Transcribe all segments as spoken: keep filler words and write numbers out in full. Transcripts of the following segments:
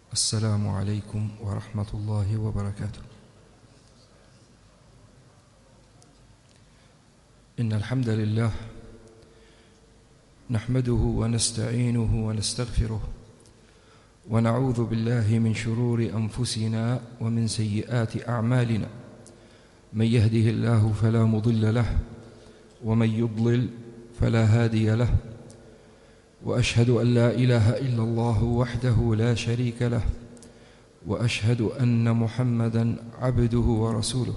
السلام عليكم ورحمة الله وبركاته. إن الحمد لله نحمده ونستعينه ونستغفره ونعوذ بالله من شرور أنفسنا ومن سيئات أعمالنا. من يهده الله فلا مضل له ومن يضلل فلا هادي له، وأشهد أن لا إله إلا الله وحده لا شريك له، وأشهد أن محمدًا عبده ورسوله.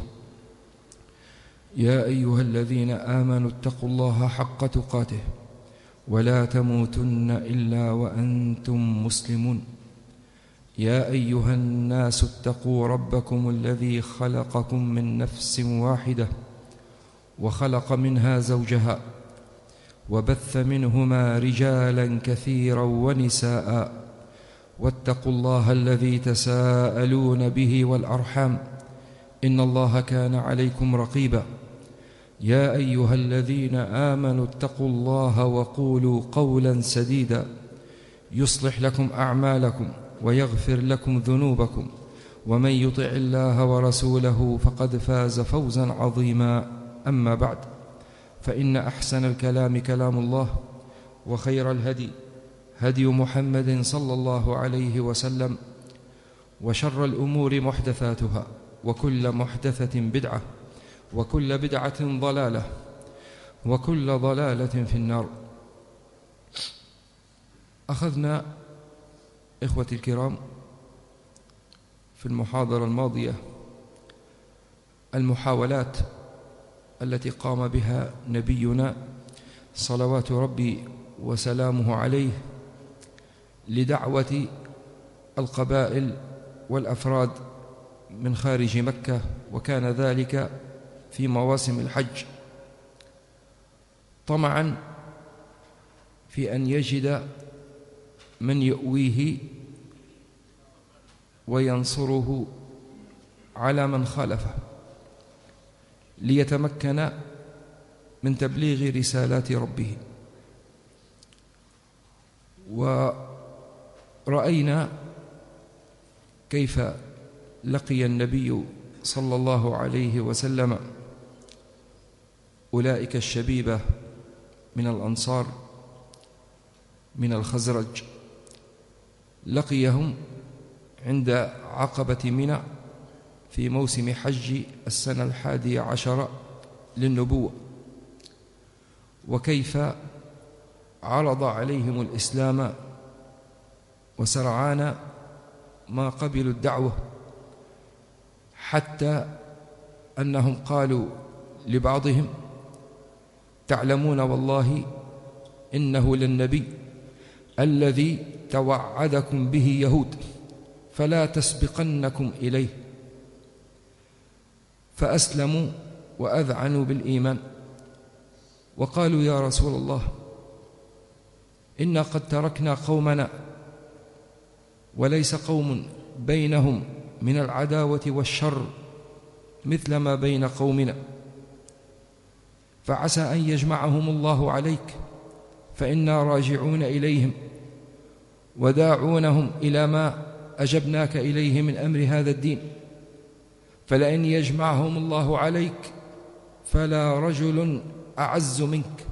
يا أيها الذين آمنوا اتقوا الله حق تقاته ولا تموتن إلا وأنتم مسلمون. يا أيها الناس اتقوا ربكم الذي خلقكم من نفس واحدة وخلق منها زوجها وبث منهما رجالا كثيرا ونساء، واتقوا الله الذي تساءلون به والأرحام، إن الله كان عليكم رقيبا. يا أيها الذين آمنوا اتقوا الله وقولوا قولا سديدا يصلح لكم أعمالكم ويغفر لكم ذنوبكم، ومن يطع الله ورسوله فقد فاز فوزا عظيما. أما بعد، فإن أحسن الكلام كلام الله، وخير الهدي هدي محمد صلى الله عليه وسلم، وشر الأمور محدثاتها، وكل محدثة بدعة، وكل بدعة ضلالة، وكل ضلالة في النار. أخذنا إخوتي الكرام في المحاضرة الماضية المحاولات التي قام بها نبينا صلوات ربي وسلامه عليه لدعوة القبائل والأفراد من خارج مكة، وكان ذلك في مواسم الحج، طمعا في أن يجد من يؤويه وينصره على من خالفه، ليتمكن من تبليغ رسالات ربه. ورأينا كيف لقي النبي صلى الله عليه وسلم أولئك الشبيبة من الأنصار من الخزرج، لقيهم عند عقبة منى في موسم حج السنة الحادية عشر للنبوة، وكيف عرض عليهم الإسلام وسرعان ما قبلوا الدعوة، حتى أنهم قالوا لبعضهم: تعلمون والله إنه للنبي الذي توعدكم به يهود، فلا تسبقنكم إليه. فأسلموا وأذعنوا بالإيمان، وقالوا: يا رسول الله، إنا قد تركنا قومنا وليس قوم بينهم من العداوة والشر مثل ما بين قومنا، فعسى أن يجمعهم الله عليك، فإنا راجعون إليهم وداعونهم إلى ما أجبناك إليه من أمر هذا الدين، فلئن يجمعهم الله عليك فلا رجل أعز منك.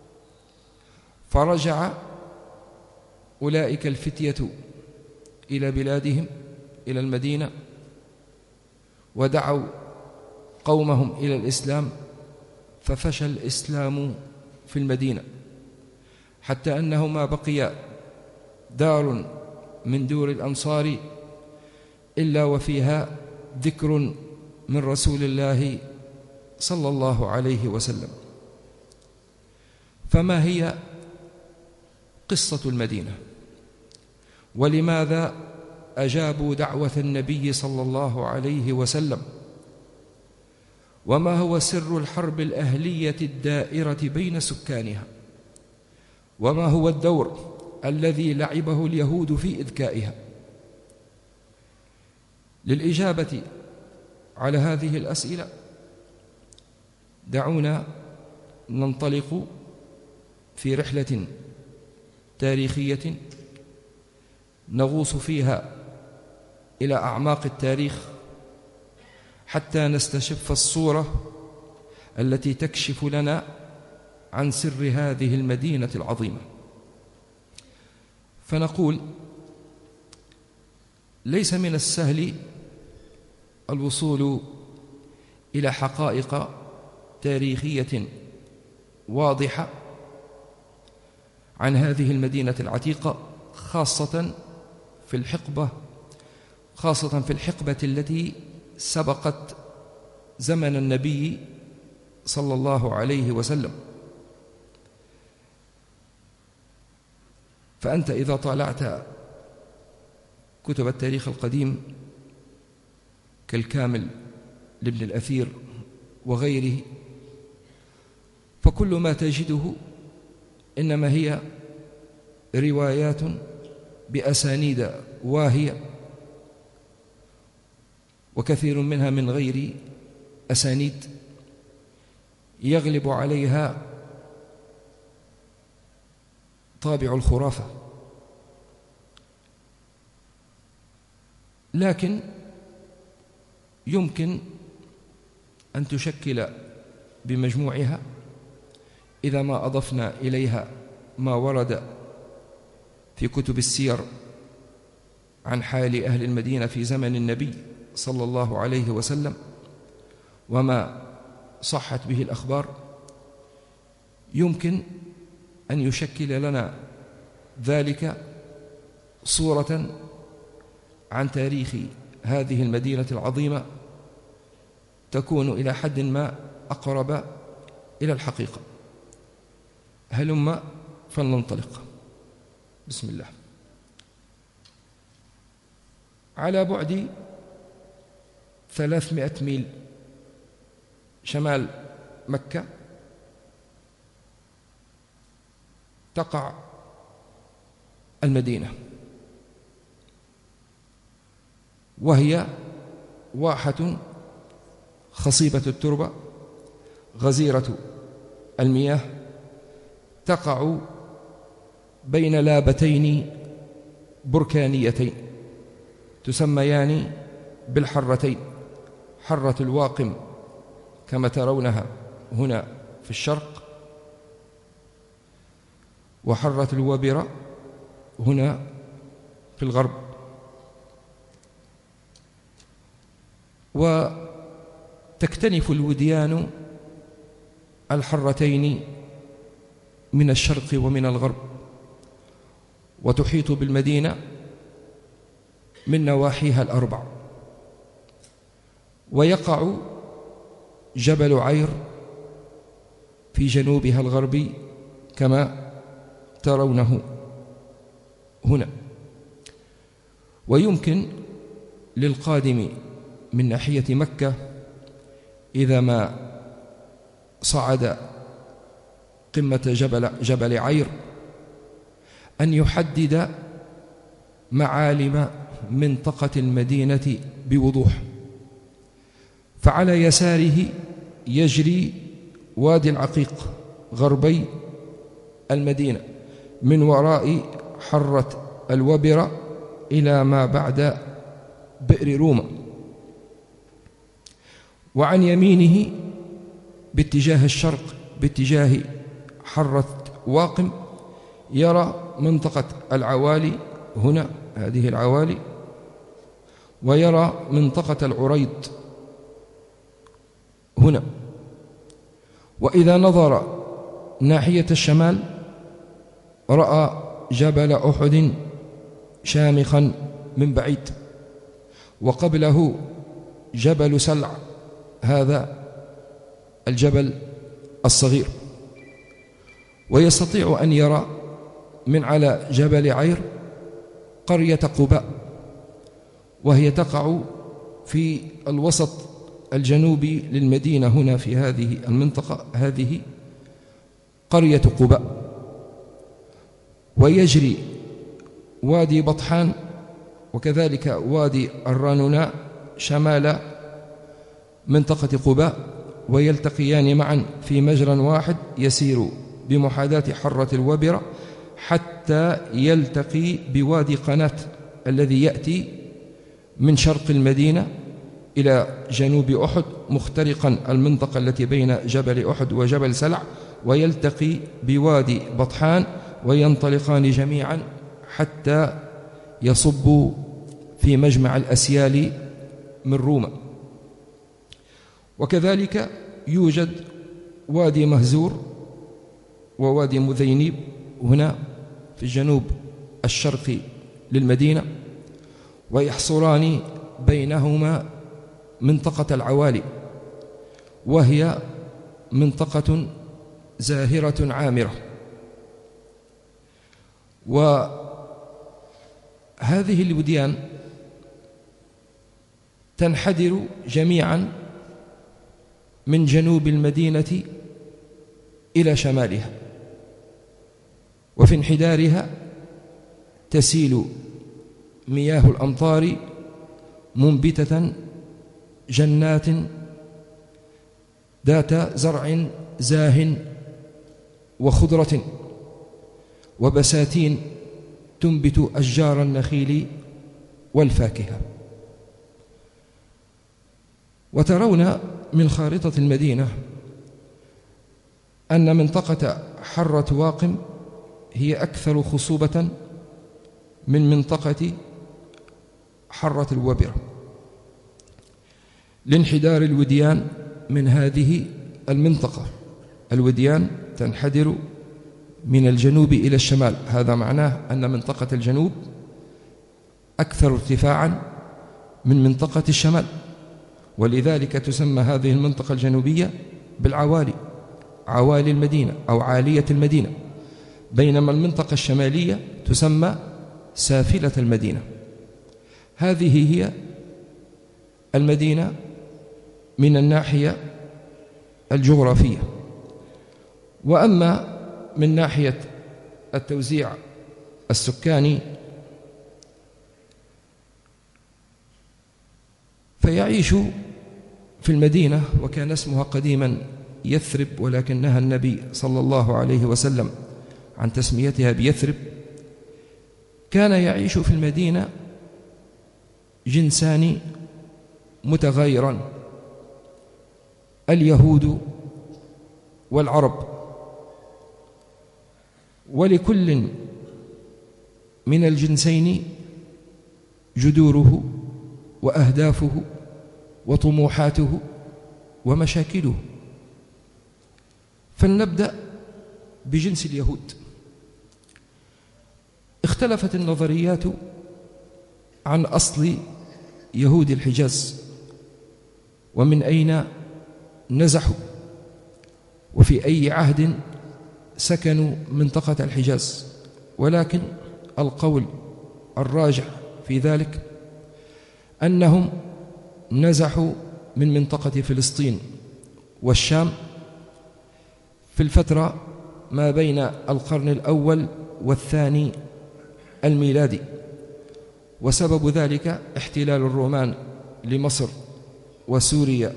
فرجع أولئك الفتية إلى بلادهم، إلى المدينة، ودعوا قومهم إلى الإسلام، ففشى الإسلام في المدينة، حتى أنه ما بقي دار من دور الأنصار إلا وفيها ذكر من رسول الله صلى الله عليه وسلم. فما هي قصة المدينة؟ ولماذا أجابوا دعوة النبي صلى الله عليه وسلم؟ وما هو سر الحرب الأهلية الدائرة بين سكانها؟ وما هو الدور الذي لعبه اليهود في إذكائها؟ للإجابة على هذه الأسئلة دعونا ننطلق في رحلة تاريخية نغوص فيها إلى أعماق التاريخ حتى نستشف الصورة التي تكشف لنا عن سر هذه المدينة العظيمة. فنقول ليس من السهل الوصول إلى حقائق تاريخية واضحة عن هذه المدينة العتيقة، خاصة في الحقبة خاصة في الحقبة التي سبقت زمن النبي صلى الله عليه وسلم. فأنت إذا طالعت كتب التاريخ القديم كالكامل لابن الأثير وغيره، فكل ما تجده إنما هي روايات بأسانيد واهية، وكثير منها من غير أسانيد يغلب عليها طابع الخرافة. لكن يمكن أن تشكل بمجموعها إذا ما أضفنا إليها ما ورد في كتب السير عن حال أهل المدينة في زمن النبي صلى الله عليه وسلم وما صحت به الأخبار، يمكن أن يشكل لنا ذلك صورة عن تاريخ هذه المدينة العظيمة تكون إلى حد ما أقرب إلى الحقيقة. هلم فلننطلق. بسم الله. على بعد ثلاثمائة ميل شمال مكة تقع المدينة، وهي واحة خصيبة التربة غزيرة المياه، تقع بين لابتين بركانيتين تسميان بالحرتين، حرة الواقم كما ترونها هنا في الشرق، وحرة الوبرة هنا في الغرب. وتكتنف الوديان الحرتين من الشرق ومن الغرب، وتحيط بالمدينة من نواحيها الأربع. ويقع جبل عير في جنوبها الغربي كما ترونه هنا. ويمكن للقادم من ناحية مكة إذا ما صعد قمة جبل, جبل عير أن يحدد معالم منطقة المدينة بوضوح. فعلى يساره يجري وادي العقيق غربي المدينة من وراء حرة الوبرة إلى ما بعد بئر روما، وعن يمينه باتجاه الشرق باتجاه حرة واقم يرى منطقة العوالي هنا، هذه العوالي، ويرى منطقة العريض هنا. وإذا نظر ناحية الشمال رأى جبل أحد شامخا من بعيد، وقبله جبل سلع، هذا الجبل الصغير. ويستطيع أن يرى من على جبل عير قرية قباء، وهي تقع في الوسط الجنوبي للمدينة هنا في هذه المنطقة، هذه قرية قباء. ويجري وادي بطحان وكذلك وادي الرانوناء شمال منطقة قباء، ويلتقيان معا في مجرى واحد يسير بمحاذاة حرة الوبرة حتى يلتقي بوادي قناة الذي يأتي من شرق المدينة إلى جنوب أحد، مخترقا المنطقة التي بين جبل أحد وجبل سلع، ويلتقي بوادي بطحان، وينطلقان جميعا حتى يصبوا في مجمع الأسيال من روما. وكذلك يوجد وادي مهزور ووادي مذينيب هنا في الجنوب الشرقي للمدينة، ويحصران بينهما منطقة العوالي، وهي منطقة زاهرة عامرة. وهذه الوديان تنحدر جميعا من جنوب المدينة إلى شمالها، وفي انحدارها تسيل مياه الأمطار منبتة جنات ذات زرع زاه وخضرة وبساتين تنبت أشجار النخيل والفاكهة. وترون من خارطة المدينة أن منطقة حرة واقم هي أكثر خصوبة من منطقة حرة الوبرة، لانحدار الوديان من هذه المنطقة. الوديان تنحدر من الجنوب إلى الشمال، هذا معناه أن منطقة الجنوب أكثر ارتفاعا من منطقة الشمال، ولذلك تسمى هذه المنطقة الجنوبية بالعوالي، عوالي المدينة أو عالية المدينة، بينما المنطقة الشمالية تسمى سافلة المدينة. هذه هي المدينة من الناحية الجغرافية. وأما من ناحية التوزيع السكاني فيعيش في المدينة، وكان اسمها قديما يثرب، ولكنها النبي صلى الله عليه وسلم عن تسميتها بيثرب. كان يعيش في المدينة جنسان متغايران، اليهود والعرب، ولكل من الجنسين جذوره وأهدافه وطموحاته ومشاكله. فلنبدأ بجنس اليهود. اختلفت النظريات عن أصل يهود الحجاز ومن أين نزحوا وفي أي عهد سكنوا منطقة الحجاز، ولكن القول الراجح في ذلك أنهم نزحوا من منطقة فلسطين والشام في الفترة ما بين القرن الأول والثاني الميلادي، وسبب ذلك احتلال الرومان لمصر وسوريا،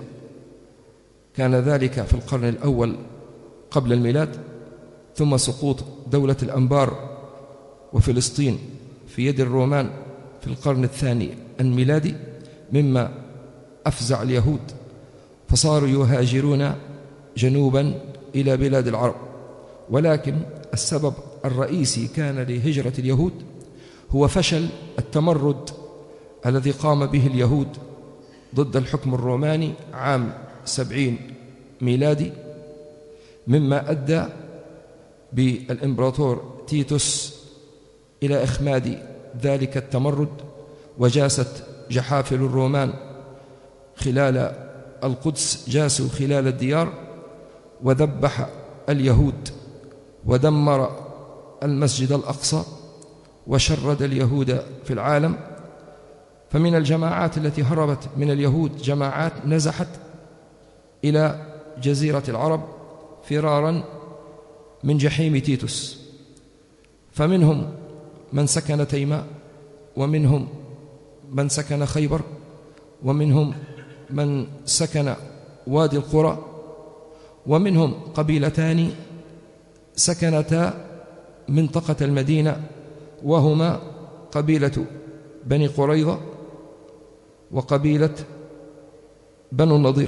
كان ذلك في القرن الأول قبل الميلاد، ثم سقوط دولة الأنبار وفلسطين في يد الرومان في القرن الثاني الميلادي، مما أفزع اليهود فصاروا يهاجرون جنوبا إلى بلاد العرب. ولكن السبب الرئيسي كان لهجرة اليهود هو فشل التمرد الذي قام به اليهود ضد الحكم الروماني عام سبعين ميلادي، مما أدى بالإمبراطور تيتوس إلى إخماد ذلك التمرد، وجاست جحافل الرومان خلال القدس، جاسوا خلال الديار وذبح اليهود ودمر المسجد الأقصى وشرد اليهود في العالم. فمن الجماعات التي هربت من اليهود جماعات نزحت إلى جزيرة العرب فرارا من جحيم تيتوس، فمنهم من سكن تيماء، ومنهم من سكن خيبر، ومنهم من سكن وادي القرى، ومنهم قبيلتان سكنتا منطقة المدينة، وهما قبيلة بني قريظة وقبيلة بنو النضير.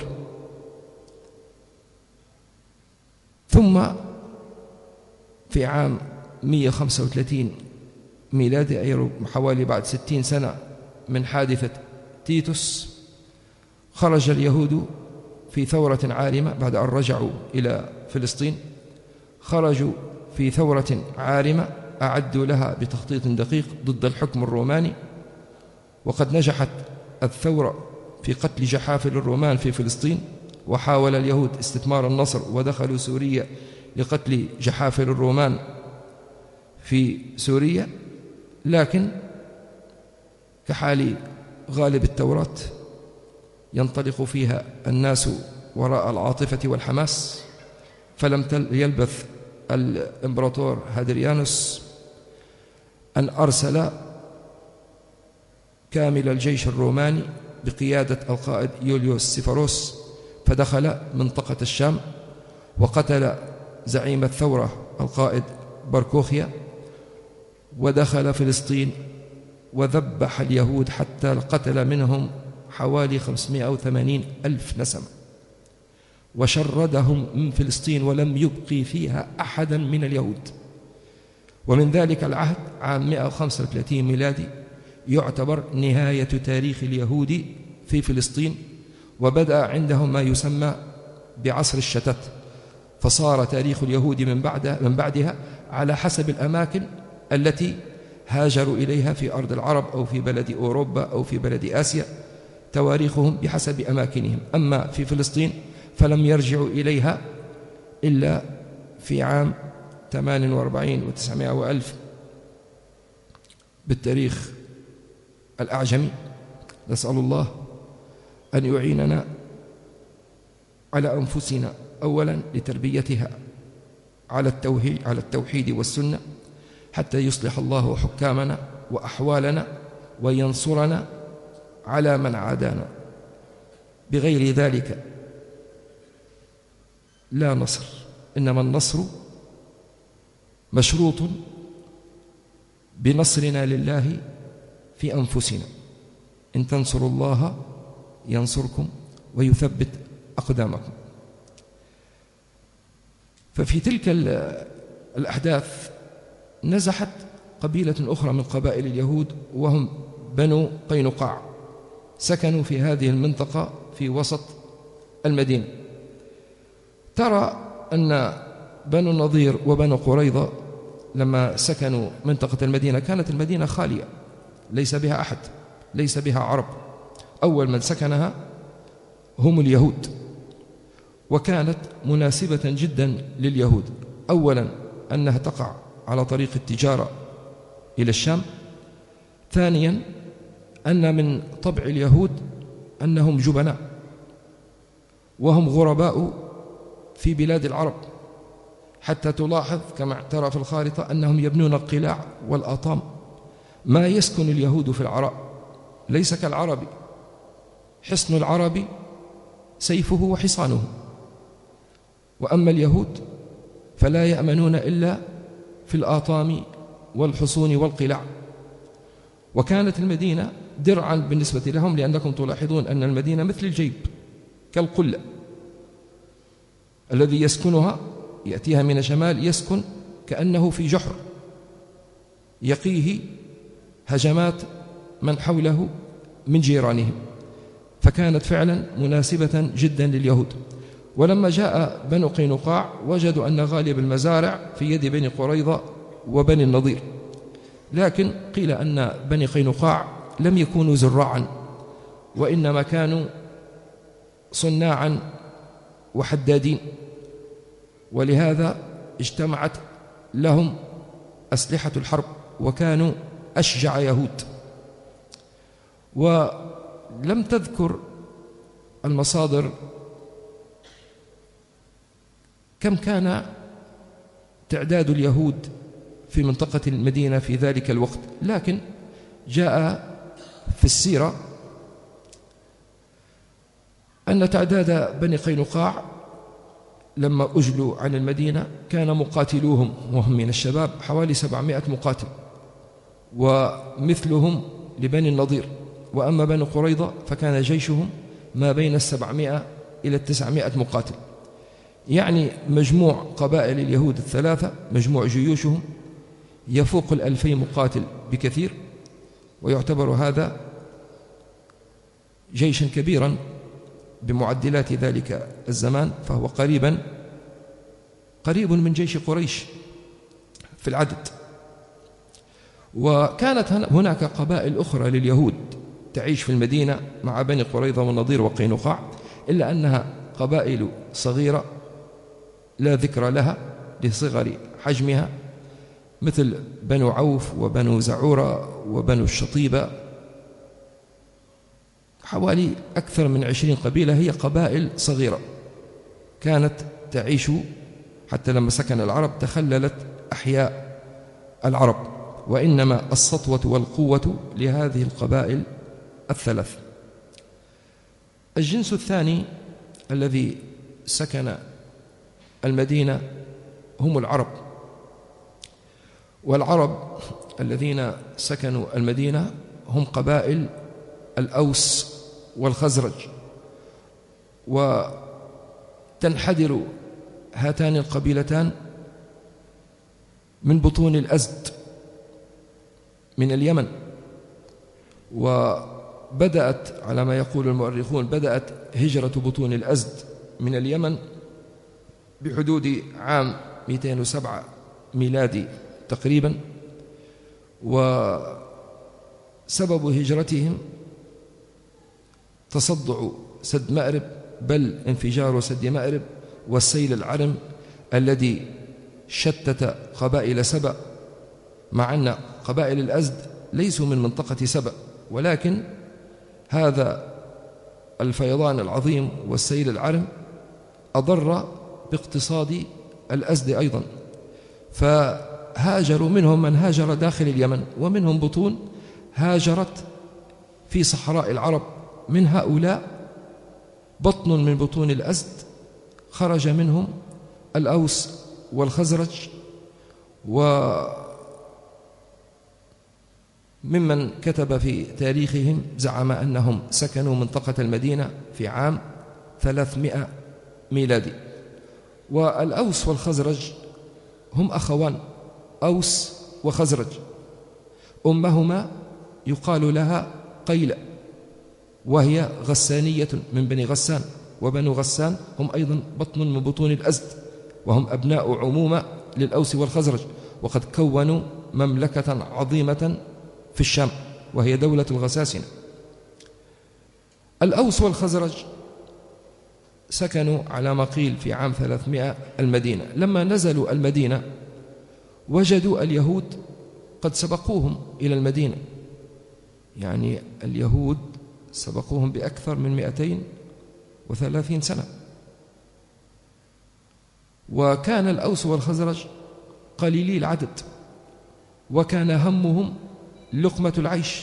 ثم في عام مئة وخمسة وثلاثين ميلادي، أي حوالي بعد ستين سنة من حادثة تيتوس، خرج اليهود في ثورة عارمة بعد أن رجعوا إلى فلسطين. خرجوا في ثورة عارمة أعدوا لها بتخطيط دقيق ضد الحكم الروماني، وقد نجحت الثورة في قتل جحافل الرومان في فلسطين، وحاول اليهود استثمار النصر ودخلوا سوريا لقتل جحافل الرومان في سوريا. لكن كحال غالب التوراة ينطلق فيها الناس وراء العاطفة والحماس، فلم يلبث الإمبراطور هادريانوس أن أرسل كامل الجيش الروماني بقيادة القائد يوليوس سيفاروس، فدخل منطقة الشام وقتل زعيم الثورة القائد باركوخيا، ودخل فلسطين وذبح اليهود حتى قتل منهم حوالي خمسمائة وثمانين ألف نسمة، وشردهم من فلسطين ولم يبقي فيها أحدا من اليهود. ومن ذلك العهد عام مئة وخمسة وثلاثين ميلادي يعتبر نهاية تاريخ اليهود في فلسطين، وبدأ عندهم ما يسمى بعصر الشتات، فصار تاريخ اليهود من بعد من بعدها على حسب الأماكن التي هاجروا إليها في أرض العرب أو في بلد أوروبا أو في بلد آسيا، تواريخهم بحسب أماكنهم. أما في فلسطين فلم يرجعوا إليها إلا في عام ثمانية وأربعين وتسعمائة وألف بالتاريخ الأعجمي. نسأل الله أن يعيننا على أنفسنا أولا لتربيتها على التوحيد على التوحيد والسنة، حتى يصلح الله حكامنا وأحوالنا وينصرنا على من عادانا. بغير ذلك لا نصر، إنما النصر مشروط بنصرنا لله في أنفسنا. إن تنصروا الله ينصركم ويثبت أقدامكم. ففي تلك الأحداث نزحت قبيلة أخرى من قبائل اليهود، وهم بنو قينقاع، سكنوا في هذه المنطقة في وسط المدينة. ترى أن بنو النضير وبنو قريظة لما سكنوا منطقة المدينة كانت المدينة خالية، ليس بها أحد، ليس بها عرب. أول من سكنها هم اليهود، وكانت مناسبة جدا لليهود. أولا أنها تقع على طريق التجارة إلى الشام. ثانيا أن من طبع اليهود أنهم جبناء، وهم غرباء في بلاد العرب، حتى تلاحظ كما ترى في الخارطة أنهم يبنون القلاع والأطام. ما يسكن اليهود في العراء ليس كالعربي، حصن العربي سيفه وحصانه، وأما اليهود فلا يأمنون إلا في الآطام والحصون والقلاع. وكانت المدينة درعا بالنسبة لهم، لأنكم تلاحظون أن المدينة مثل الجيب كالقلة، الذي يسكنها يأتيها من الشمال يسكن كأنه في جحر يقيه هجمات من حوله من جيرانهم. فكانت فعلا مناسبة جدا لليهود. ولما جاء بنو قينقاع وجدوا أن غالب المزارع في يد بني قريظة وبني النضير، لكن قيل أن بني قينقاع لم يكونوا زراعا، وإنما كانوا صناعا وحدادين، ولهذا اجتمعت لهم أسلحة الحرب، وكانوا أشجع يهود. ولم تذكر المصادر كم كان تعداد اليهود في منطقة المدينة في ذلك الوقت، لكن جاء في السيرة أن تعداد بني قينقاع لما أجلوا عن المدينة كان مقاتلوهم وهم من الشباب حوالي سبعمائة مقاتل، ومثلهم لبني النضير وأما بنو قريظة فكان جيشهم ما بين السبعمائة إلى التسعمائة مقاتل، يعني مجموع قبائل اليهود الثلاثة مجموع جيوشهم يفوق الألفين مقاتل بكثير، ويعتبر هذا جيشا كبيرا بمعدلات ذلك الزمان، فهو قريبا قريب من جيش قريش في العدد. وكانت هناك قبائل أخرى لليهود تعيش في المدينة مع بني قريظة والنضير وقينقاع، إلا أنها قبائل صغيرة لا ذكر لها لصغر حجمها، مثل بنو عوف وبنو زعورة وبنو الشطيبة، حوالي أكثر من عشرين قبيلة. هي قبائل صغيرة كانت تعيش، حتى لما سكن العرب تخللت أحياء العرب، وإنما السطوة والقوة لهذه القبائل الثلاث. الجنس الثاني الذي سكن المدينة هم العرب، والعرب الذين سكنوا المدينة هم قبائل الأوس والخزرج، وتنحدر هاتان القبيلتان من بطون الأزد من اليمن. وبدأت على ما يقول المؤرخون بدأت هجرة بطون الأزد من اليمن بحدود عام مئتين وسبعة ميلادي تقريبا، وسبب هجرتهم تصدع سد مأرب، بل انفجار سد مأرب والسيل العرم الذي شتت قبائل سبأ، مع أن قبائل الأزد ليسوا من منطقة سبأ، ولكن هذا الفيضان العظيم والسيل العرم أضر باقتصاد الأزد أيضا، فهاجروا. منهم من هاجر داخل اليمن، ومنهم بطون هاجرت في صحراء العرب. من هؤلاء بطن من بطون الأزد خرج منهم الأوس والخزرج، وممن كتب في تاريخهم زعم أنهم سكنوا منطقة المدينة في عام ثلاثمائة ميلادي. والأوس والخزرج هم أخوان، أوس وخزرج، أمهما يقال لها قيلة، وهي غسانية من بني غسان، وبنو غسان هم أيضا بطن من بطون الأزد، وهم أبناء عمومة للأوس والخزرج، وقد كونوا مملكة عظيمة في الشام وهي دولة الغساسنة. الأوس والخزرج سكنوا على ما قيل في عام ثلاثمائة المدينة. لما نزلوا المدينة وجدوا اليهود قد سبقوهم إلى المدينة، يعني اليهود سبقوهم بأكثر من مئتين وثلاثين سنة. وكان الأوس والخزرج قليلي العدد، وكان همهم لقمة العيش.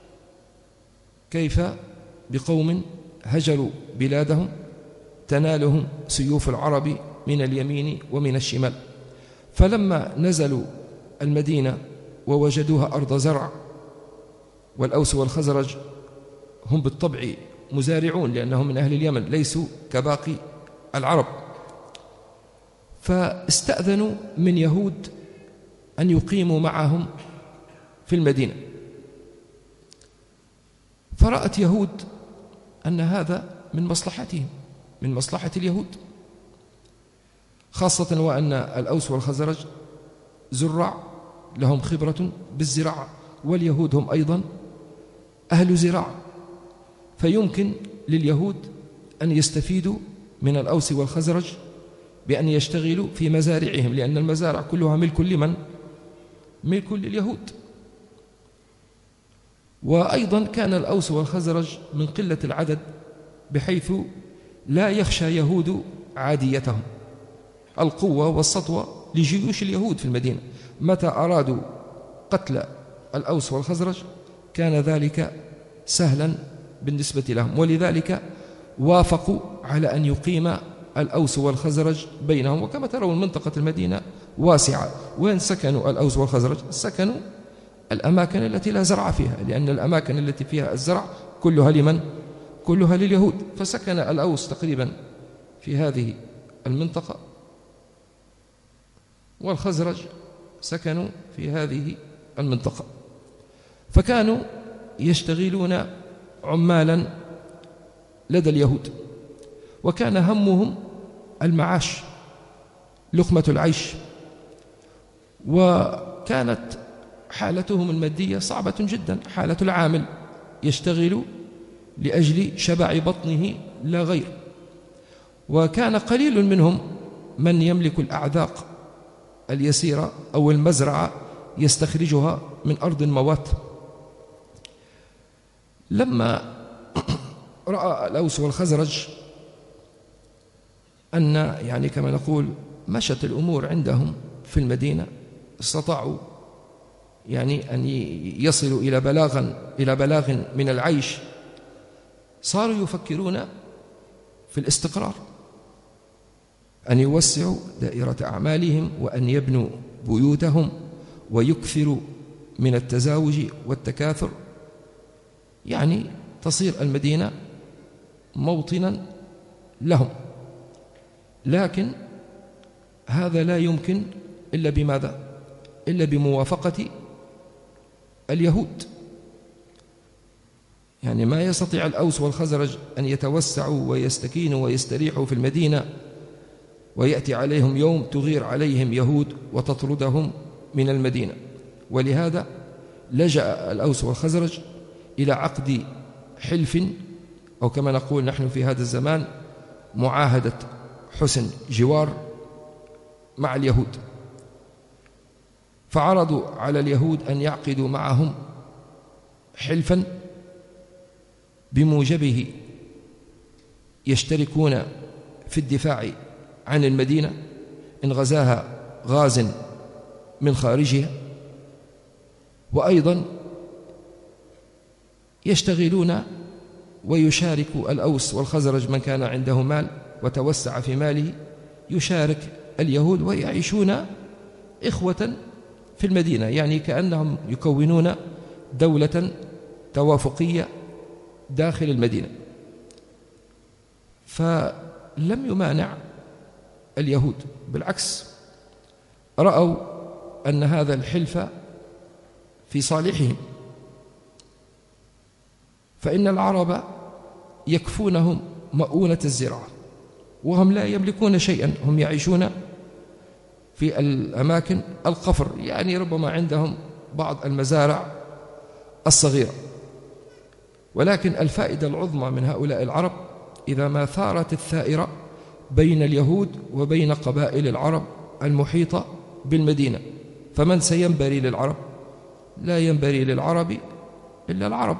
كيف بقوم هجروا بلادهم تنالهم سيوف العرب من اليمين ومن الشمال؟ فلما نزلوا المدينة ووجدوها أرض زرع، والأوس والخزرج هم بالطبع مزارعون لأنهم من أهل اليمن ليسوا كباقي العرب، فاستأذنوا من يهود أن يقيموا معهم في المدينة. فرأت يهود أن هذا من مصلحتهم، من مصلحة اليهود، خاصة وأن الأوس والخزرج زراع لهم خبرة بالزراعة، واليهود هم أيضا أهل زراعة، فيمكن لليهود أن يستفيدوا من الأوس والخزرج بأن يشتغلوا في مزارعهم، لأن المزارع كلها ملك لمن؟ ملك لليهود. وأيضا كان الأوس والخزرج من قلة العدد، بحيث لا يخشى يهود عاديتهم. القوة والسطوة لجيوش اليهود في المدينة، متى أرادوا قتل الأوس والخزرج كان ذلك سهلا بالنسبة لهم، ولذلك وافقوا على أن يقيم الأوس والخزرج بينهم. وكما ترون منطقة المدينة واسعة، وين سكنوا الأوس والخزرج؟ سكنوا الأماكن التي لا زرع فيها، لأن الأماكن التي فيها الزرع كلها لمن؟ كلها لليهود. فسكن الأوس تقريبا في هذه المنطقة، والخزرج سكنوا في هذه المنطقة، فكانوا يشتغلون عمالا لدى اليهود، وكان همهم المعاش، لقمة العيش، وكانت حالتهم المادية صعبة جدا، حالة العامل يشتغل لأجل شبع بطنه لا غير. وكان قليل منهم من يملك الأعذاق اليسيرة أو المزرعة يستخرجها من أرض موات. لما رأى الأوس والخزرج أن يعني كما نقول مشت الأمور عندهم في المدينة، استطاعوا يعني أن يصلوا إلى بلاغ إلى بلاغ من العيش، صاروا يفكرون في الاستقرار، أن يوسعوا دائرة أعمالهم، وأن يبنوا بيوتهم، ويكثروا من التزاوج والتكاثر، يعني تصير المدينة موطنا لهم. لكن هذا لا يمكن إلا بماذا؟ إلا بموافقة اليهود. يعني ما يستطيع الأوس والخزرج أن يتوسعوا ويستكينوا ويستريحوا في المدينة ويأتي عليهم يوم تغير عليهم يهود وتطردهم من المدينة. ولهذا لجأ الأوس والخزرج إلى عقد حلف، أو كما نقول نحن في هذا الزمان معاهدة حسن جوار مع اليهود. فعرضوا على اليهود أن يعقدوا معهم حلفا بموجبه يشتركون في الدفاع عن المدينة إن غزاها غاز من خارجها، وأيضا يشتغلون ويشارك الأوس والخزرج من كان عنده مال وتوسع في ماله يشارك اليهود، ويعيشون إخوة في المدينة، يعني كأنهم يكونون دولة توافقية داخل المدينة. فلم يمانع اليهود، بالعكس رأوا أن هذا الحلف في صالحهم، فإن العرب يكفونهم مؤونة الزراعة وهم لا يملكون شيئا، هم يعيشون في الأماكن القفر، يعني ربما عندهم بعض المزارع الصغيرة. ولكن الفائدة العظمى من هؤلاء العرب إذا ما ثارت الثائرة بين اليهود وبين قبائل العرب المحيطة بالمدينة، فمن سينبري للعرب؟ لا ينبري للعرب إلا العرب.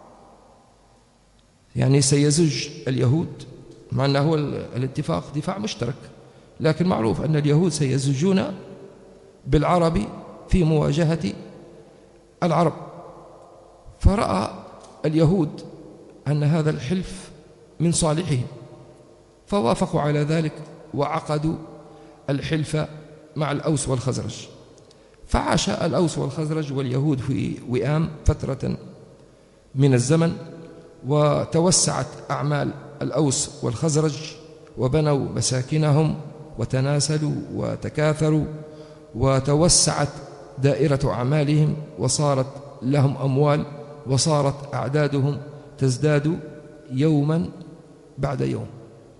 يعني سيزج اليهود، مع أنه الاتفاق دفاع مشترك، لكن معروف أن اليهود سيزجون بالعرب في مواجهة العرب. فرأى اليهود أن هذا الحلف من صالحهم، فوافقوا على ذلك وعقدوا الحلف مع الأوس والخزرج. فعاش الأوس والخزرج واليهود في وئام فترة من الزمن، وتوسعت أعمال الأوس والخزرج، وبنوا مساكنهم وتناسلوا وتكاثروا، وتوسعت دائرة أعمالهم، وصارت لهم أموال، وصارت أعدادهم تزداد يوما بعد يوم.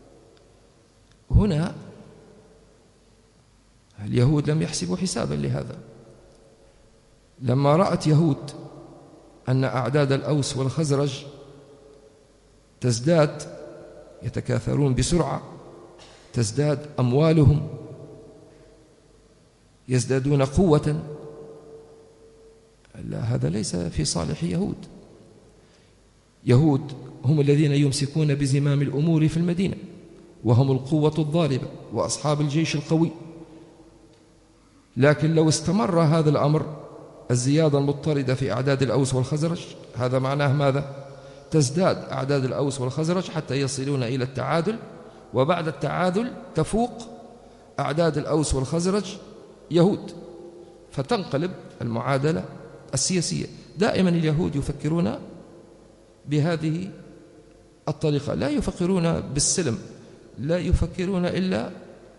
هنا اليهود لم يحسبوا حسابا لهذا. لما رأت يهود أن أعداد الأوس والخزرج تزداد، يتكاثرون بسرعة، تزداد أموالهم، يزدادون قوة، لا، هذا ليس في صالح يهود. يهود هم الذين يمسكون بزمام الأمور في المدينة، وهم القوة الضاربة وأصحاب الجيش القوي. لكن لو استمر هذا الأمر، الزيادة المضطردة في أعداد الأوس والخزرج، هذا معناه ماذا؟ تزداد أعداد الأوس والخزرج حتى يصلون إلى التعادل، وبعد التعادل تفوق أعداد الأوس والخزرج يهود، فتنقلب المعادلة السياسية. دائما اليهود يفكرون بهذه الطريقة، لا يفكرون بالسلم، لا يفكرون إلا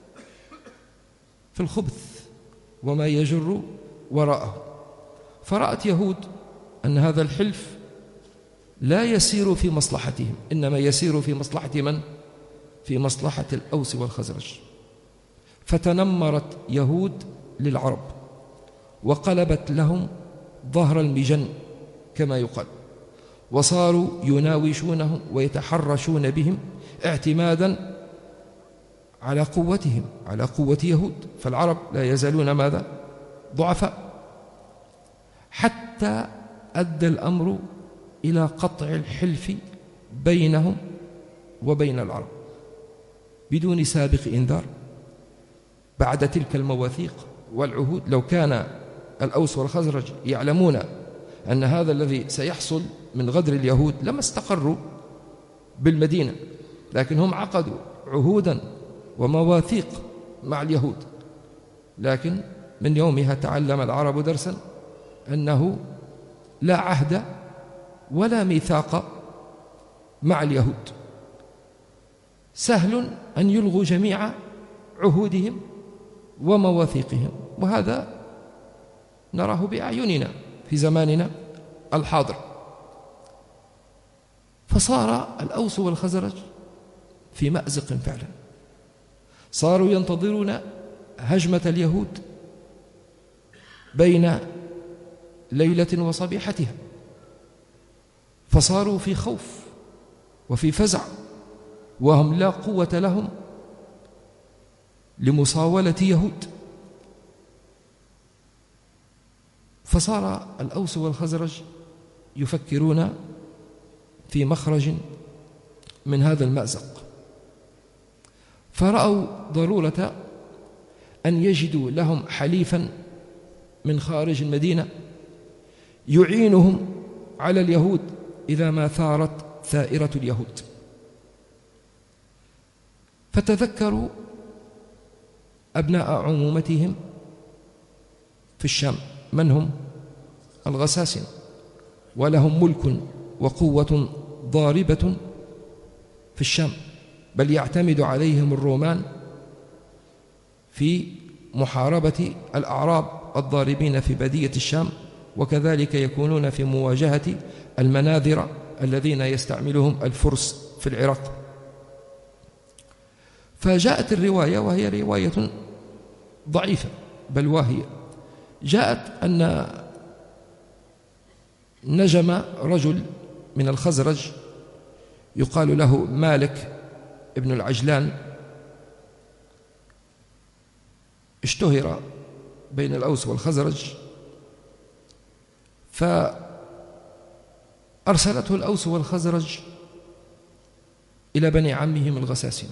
في الخبث وما يجر وراءه. فرأت يهود أن هذا الحلف لا يسير في مصلحتهم، إنما يسير في مصلحة من؟ في مصلحة الأوس والخزرج. فتنمرت يهود للعرب وقلبت لهم ظهر المجن كما يقال، وصاروا يناوشونهم ويتحرشون بهم اعتمادا على قوتهم، على قوة يهود. فالعرب لا يزالون ماذا؟ ضعفاء، حتى أدى الأمر إلى قطع الحلف بينهم وبين العرب بدون سابق إنذار بعد تلك المواثيق والعهود. لو كان الأوس والخزرج يعلمون أن هذا الذي سيحصل من غدر اليهود لما استقروا بالمدينة، لكن هم عقدوا عهودا ومواثيق مع اليهود. لكن من يومها تعلم العرب درسا أنه لا عهد ولا ميثاق مع اليهود، سهل أن يلغوا جميع عهودهم ومواثيقهم، وهذا نراه بأعيننا في زماننا الحاضر. فصار الأوس والخزرج في مأزق فعلا، صاروا ينتظرون هجمة اليهود بين ليلة وصبيحتها، فصاروا في خوف وفي فزع، وهم لا قوة لهم لمصاولة يهود. فصار الأوس والخزرج يفكرون في مخرج من هذا المأزق، فرأوا ضرورة أن يجدوا لهم حليفا من خارج المدينة يعينهم على اليهود إذا ما ثارت ثائرة اليهود. فتذكروا أبناء عمومتهم في الشام، من هم؟ الغساسنة، ولهم ملك وقوة ضاربة في الشام، بل يعتمد عليهم الرومان في محاربة الأعراب الضاربين في بدية الشام، وكذلك يكونون في مواجهة المناذرة الذين يستعملهم الفرس في العراق. فجاءت الرواية، وهي رواية ضعيفة بل واهية، جاءت أن نجم رجل من الخزرج يقال له مالك ابن العجلان، اشتهر بين الأوس والخزرج، فأرسلته الأوس والخزرج إلى بني عمهم الغساسنة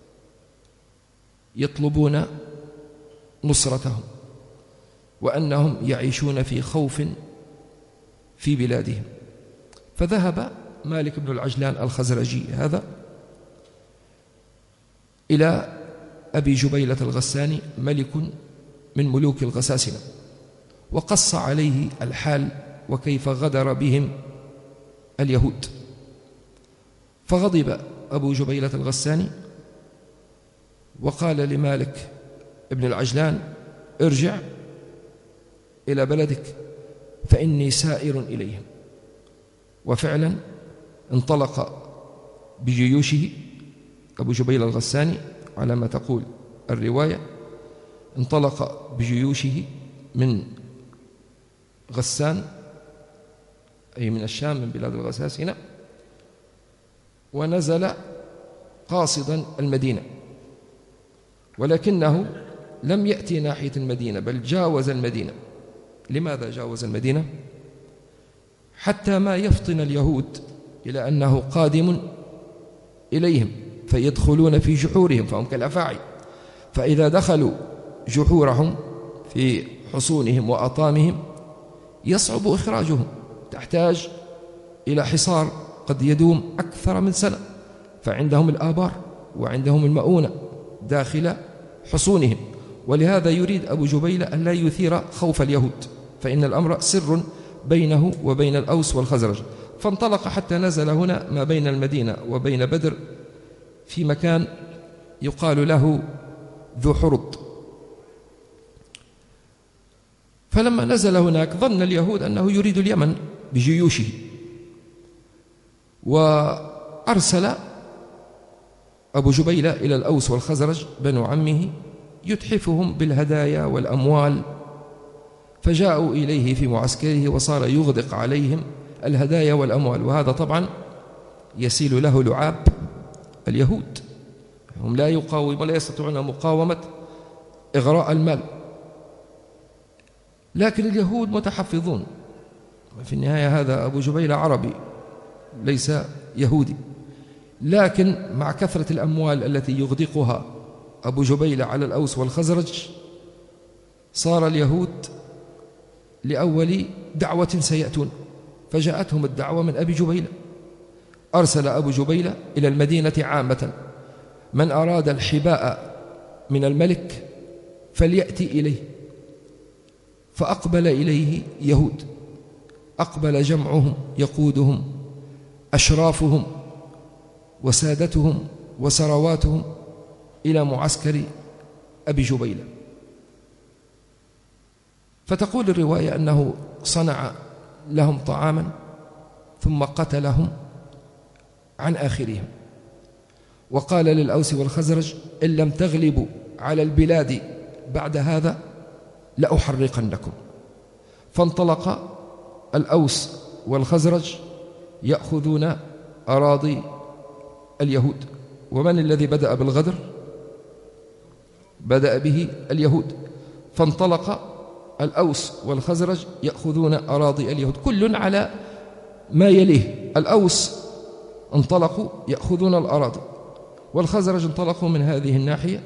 يطلبون نصرتهم، وأنهم يعيشون في خوف في بلادهم. فذهب مالك بن العجلان الخزرجي هذا إلى أبي جبيلة الغساني، ملك من ملوك الغساسنة، وقص عليه الحال وكيف غدر بهم اليهود. فغضب أبو جبيلة الغساني وقال لمالك ابن العجلان: ارجع إلى بلدك فإني سائر إليهم. وفعلا انطلق بجيوشه أبو جبيل الغساني على ما تقول الرواية، انطلق بجيوشه من غسان أي من الشام من بلاد الغساسنة، ونزل قاصدا المدينة، ولكنه لم يأتي ناحية المدينة بل جاوز المدينة. لماذا جاوز المدينة؟ حتى ما يفطن اليهود إلى أنه قادم إليهم فيدخلون في جحورهم، فهم كالأفاعي، فإذا دخلوا جحورهم في حصونهم وأطامهم يصعب إخراجهم، تحتاج إلى حصار قد يدوم أكثر من سنة، فعندهم الآبار وعندهم المؤونة داخل حصونهم. ولهذا يريد أبو جبيلة أن لا يثير خوف اليهود، فإن الأمر سر بينه وبين الأوس والخزرج، فانطلق حتى نزل هنا ما بين المدينة وبين بدر في مكان يقال له ذو حرط. فلما نزل هناك ظن اليهود أنه يريد اليمن بجيوشه، وأرسل أبو جبيلة إلى الأوس والخزرج بنو عمه يتحفهم بالهدايا والأموال، فجاءوا إليه في معسكره وصار يغدق عليهم الهدايا والأموال، وهذا طبعا يسيل له لعاب اليهود، هم لا يقاومون ولا يستطيعون مقاومة إغراء المال، لكن اليهود متحفظون. في النهاية هذا أبو جبيلة عربي ليس يهودي، لكن مع كثرة الأموال التي يغدقها أبو جبيلة على الأوس والخزرج صار اليهود لأول دعوة سيأتون، فجاءتهم الدعوة من أبي جبيلة. أرسل أبو جبيلة إلى المدينة عامة من أراد الحباء من الملك فليأتي إليه، فأقبل إليه يهود، أقبل جمعهم يقودهم أشرافهم وسادتهم وسرواتهم إلى معسكر أبي جبيلة. فتقول الرواية أنه صنع لهم طعاما ثم قتلهم عن آخرهم، وقال للأوس والخزرج إن لم تغلبوا على البلاد بعد هذا لأحرقنكم. فانطلق الأوس والخزرج يأخذون أراضي اليهود. ومن الذي بدأ بالغدر؟ بدأ به اليهود. فانطلق الأوس والخزرج يأخذون أراضي اليهود، كل على ما يليه. الأوس انطلقوا يأخذون الأراضي، والخزرج انطلقوا من هذه الناحية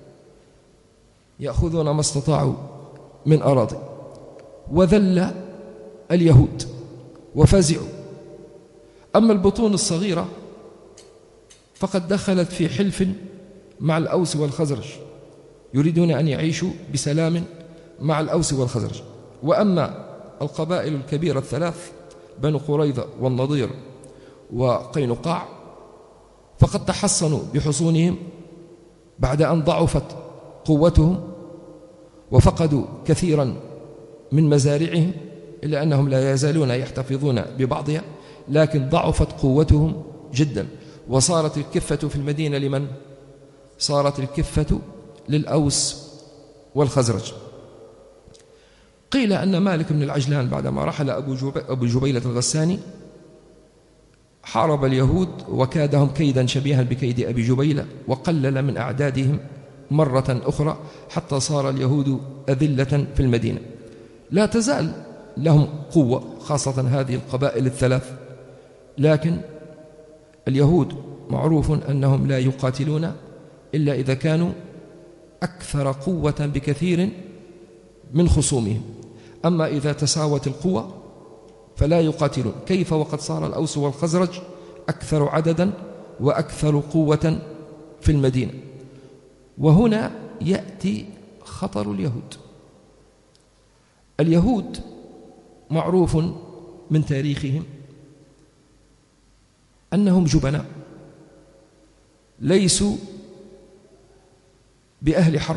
يأخذون ما استطاعوا من أراضي. وذل اليهود وفزعوا. أما البطون الصغيرة فقد دخلت في حلف مع الأوس والخزرج، يريدون أن يعيشوا بسلام مع الأوس والخزرج. وأما القبائل الكبيرة الثلاث بنو قريظة والنضير وقينقاع فقد تحصنوا بحصونهم بعد أن ضعفت قوتهم وفقدوا كثيرا من مزارعهم، إلا أنهم لا يزالون يحتفظون ببعضها، لكن ضعفت قوتهم جدا، وصارت الكفة في المدينة لمن؟ صارت الكفة للأوس والخزرج. قيل أن مالك بن العجلان بعدما رحل أبو, جب... أبو جبيلة الغساني حارب اليهود وكادهم كيدا شبيها بكيد أبي جبيلة، وقلل من أعدادهم مرة أخرى حتى صار اليهود أذلة في المدينة. لا تزال لهم قوة، خاصة هذه القبائل الثلاث، لكن اليهود معروف أنهم لا يقاتلون إلا إذا كانوا أكثر قوة بكثير من خصومهم. أما إذا تساوت القوة فلا يقاتلون. كيف وقد صار الأوس والخزرج أكثر عددا وأكثر قوة في المدينة؟ وهنا يأتي خطر اليهود. اليهود معروف من تاريخهم أنهم جبناء، ليسوا بأهل حرب،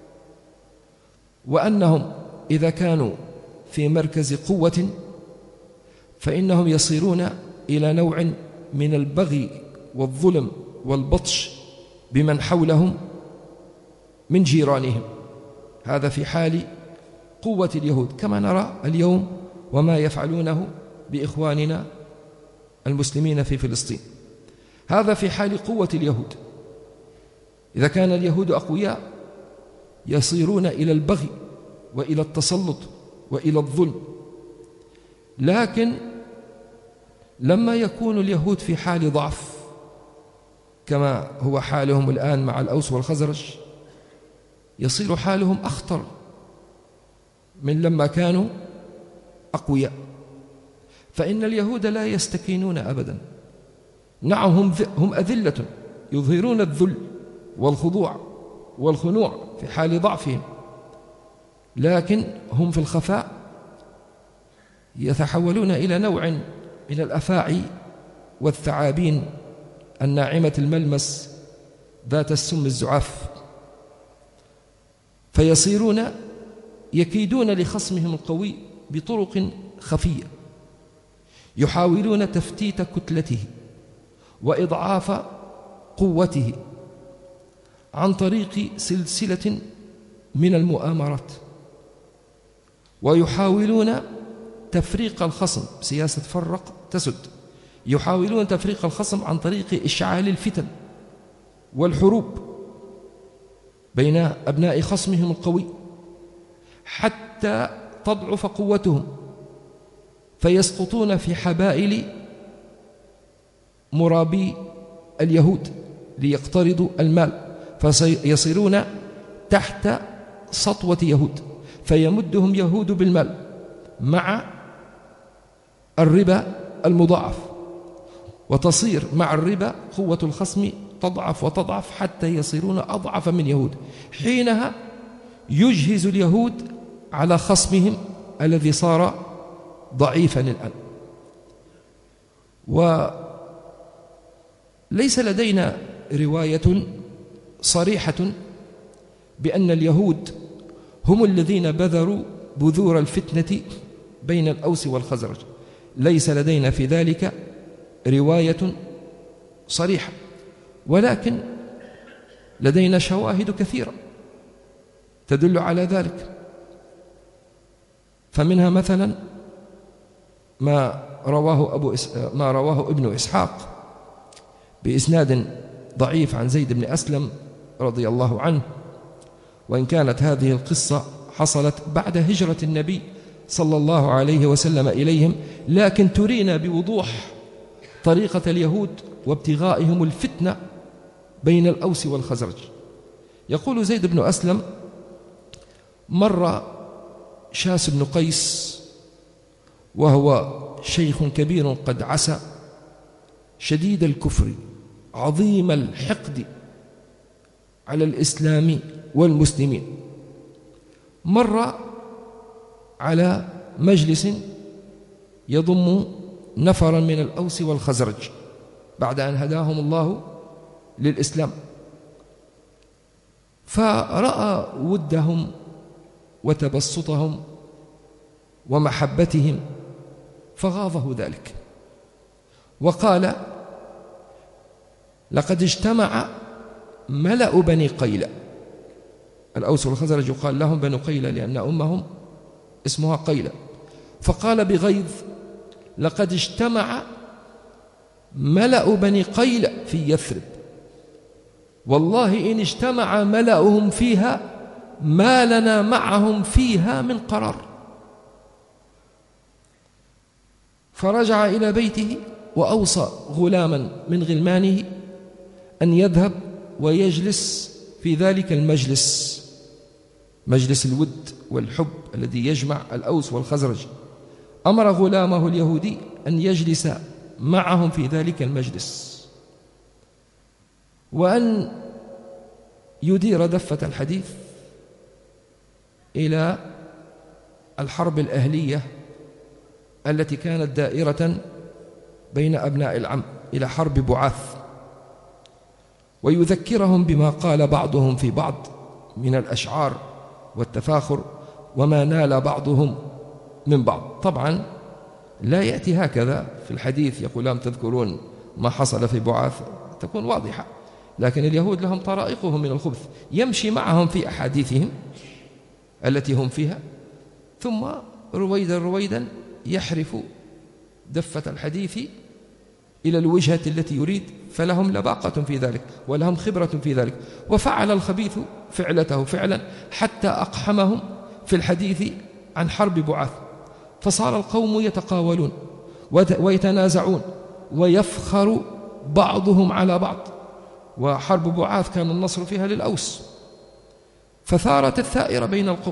وأنهم إذا كانوا في مركز قوة فإنهم يصيرون إلى نوع من البغي والظلم والبطش بمن حولهم من جيرانهم. هذا في حال قوة اليهود، كما نرى اليوم وما يفعلونه بإخواننا المسلمين في فلسطين. هذا في حال قوة اليهود. إذا كان اليهود أقوياء يصيرون إلى البغي وإلى التسلط وإلى الظلم. لكن لما يكون اليهود في حال ضعف كما هو حالهم الآن مع الأوس والخزرج يصير حالهم أخطر من لما كانوا أقوياء. فإن اليهود لا يستكينون أبدا. نعم هم أذلة يظهرون الذل والخضوع والخنوع في حال ضعفهم، لكن هم في الخفاء يتحولون إلى نوع من الأفاعي والثعابين الناعمة الملمس ذات السم الزعاف، فيصيرون يكيدون لخصمهم القوي بطرق خفية، يحاولون تفتيت كتلته وإضعاف قوته عن طريق سلسلة من المؤامرات، ويحاولون تفريق الخصم، سياسة فرق تسد، يحاولون تفريق الخصم عن طريق إشعال الفتن والحروب بين أبناء خصمهم القوي حتى تضعف قوتهم، فيسقطون في حبائل مرابي اليهود ليقترضوا المال، فيصيرون تحت سطوة يهود، فيمدهم يهود بالمال مع الربا المضاعف، وتصير مع الربا قوة الخصم تضعف وتضعف حتى يصيرون أضعف من يهود. حينها يجهز اليهود على خصمهم الذي صار ضعيفا الآن. وليس لدينا رواية صريحة بأن اليهود هم الذين بذروا بذور الفتنة بين الأوس والخزرج، ليس لدينا في ذلك رواية صريحة، ولكن لدينا شواهد كثيرة تدل على ذلك. فمنها مثلا ما رواه أبو إس... ما رواه ابن إسحاق بإسناد ضعيف عن زيد بن أسلم رضي الله عنه، وإن كانت هذه القصة حصلت بعد هجرة النبي صلى الله عليه وسلم إليهم، لكن ترينا بوضوح طريقة اليهود وابتغائهم الفتنة بين الأوس والخزرج. يقول زيد بن أسلم: مر شاس بن قيس وهو شيخ كبير قد عسى، شديد الكفر عظيم الحقد على الإسلام والمسلمين، مر على مجلس يضم نفرا من الأوس والخزرج بعد أن هداهم الله للإسلام، فرأى ودهم وتبسطهم ومحبتهم فغاضه ذلك، وقال: لقد اجتمع ملأ بني قيلة. الأوس والخزرج يقال لهم بنو قيلة لأن أمهم اسمها قيلة، فقال بغيظ: لقد اجتمع ملأ بني قيلة في يثرب، والله إن اجتمع ملأهم فيها ما لنا معهم فيها من قرار. فرجع إلى بيته وأوصى غلاما من غلمانه أن يذهب ويجلس في ذلك المجلس، مجلس الود والحب الذي يجمع الأوس والخزرج. أمر غلامه اليهودي أن يجلس معهم في ذلك المجلس وأن يدير دفة الحديث إلى الحرب الأهلية التي كانت دائرة بين أبناء العم، إلى حرب بعاث، ويذكرهم بما قال بعضهم في بعض من الأشعار والتفاخر وما نال بعضهم من بعض. طبعا لا يأتي هكذا في الحديث يقول: أم تذكرون ما حصل في بعاث، تكون واضحة، لكن اليهود لهم طرائقهم من الخبث، يمشي معهم في أحاديثهم التي هم فيها، ثم رويدا رويدا يحرف دفة الحديث إلى الوجهة التي يريد، فلهم لباقة في ذلك ولهم خبرة في ذلك. وفعل الخبيث فعلته فعلا حتى أقحمهم في الحديث عن حرب بعاث، فصار القوم يتقاولون ويتنازعون ويفخر بعضهم على بعض، وحرب بعاث كان النصر فيها للأوس، فثارت الثائرة بين القوم،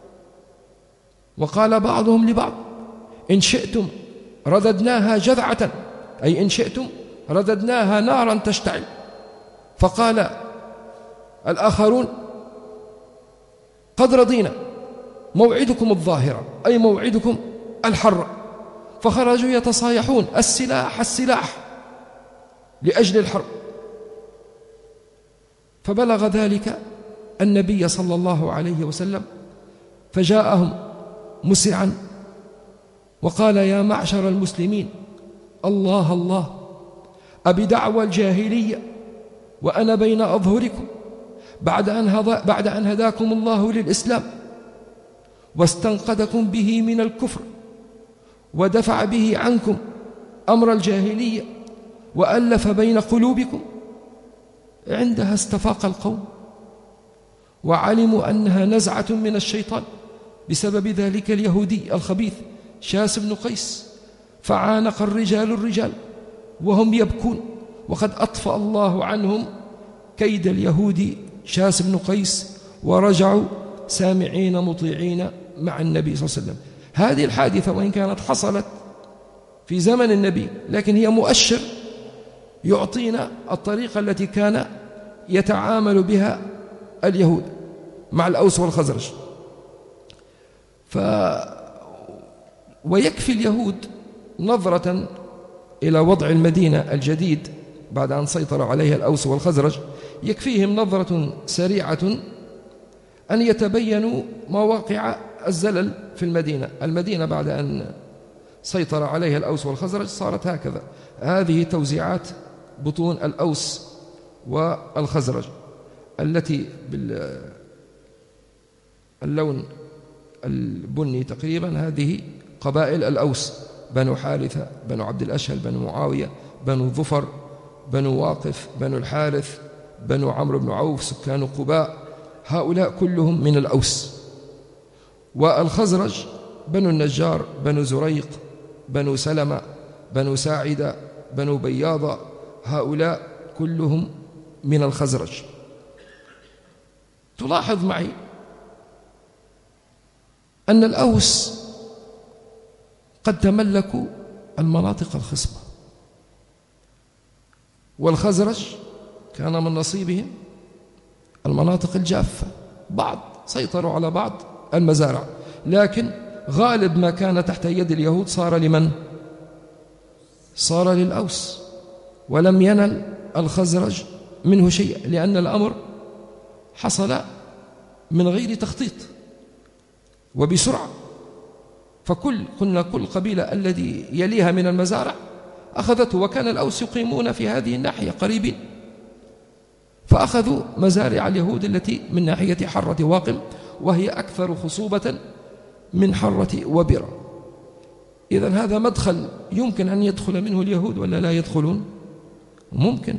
وقال بعضهم لبعض: إن شئتم رددناها جذعة، أي إن شئتم رددناها نارا تشتعل. فقال الآخرون: قد رضينا، موعدكم الظاهرة، أي موعدكم الحرة، فخرجوا يتصايحون السلاح السلاح لأجل الحرب. فبلغ ذلك النبي صلى الله عليه وسلم فجاءهم مسرعا وقال: يا معشر المسلمين، الله الله، أبدعوى الجاهلية وأنا بين أظهركم بعد أن, هضا بعد أن هداكم الله للإسلام واستنقذكم به من الكفر ودفع به عنكم أمر الجاهلية وألف بين قلوبكم. عندها استفاق القوم وعلموا أنها نزعة من الشيطان بسبب ذلك اليهودي الخبيث شاس بن قيس، فعانق الرجال الرجال وهم يبكون، وقد أطفأ الله عنهم كيد اليهودي شاس بن قيس، ورجعوا سامعين مطيعين مع النبي صلى الله عليه وسلم. هذه الحادثة وإن كانت حصلت في زمن النبي، لكن هي مؤشر يعطينا الطريقة التي كان يتعامل بها اليهود مع الأوس والخزرج. ف ويكفي اليهود نظرة إلى وضع المدينة الجديد بعد أن سيطر عليها الأوس والخزرج، يكفيهم نظرة سريعة أن يتبينوا مواقع الزلل في المدينة. المدينة بعد أن سيطر عليها الأوس والخزرج صارت هكذا. هذه توزيعات بطون الأوس والخزرج التي باللون البني تقريبا، هذه قبائل الأوس: بنو حارثة، بنو عبد الأشهل، بنو معاوية، بنو ظفر، بنو واقف، بنو الحارث، بنو عمرو بن عوف، سكان قباء، هؤلاء كلهم من الأوس. والخزرج: بنو النجار، بنو زريق، بنو سلمة، بنو ساعدة، بنو بياضة، هؤلاء كلهم من الخزرج. تلاحظ معي أن الأوس قد تملكوا المناطق الخصبة، والخزرج كان من نصيبهم المناطق الجافة. بعض سيطروا على بعض المزارع، لكن غالب ما كان تحت يد اليهود صار لمن؟ صار للأوس، ولم ينل الخزرج منه شيء، لأن الأمر حصل من غير تخطيط وبسرعة. فكل قلنا كل قبيلة الذي يليها من المزارع أخذته، وكان الأوس يقيمون في هذه الناحية قريبين، فأخذوا مزارع اليهود التي من ناحية حرة واقم، وهي أكثر خصوبة من حرة وبرة. إذن هذا مدخل يمكن أن يدخل منه اليهود ولا لا يدخلون؟ ممكن.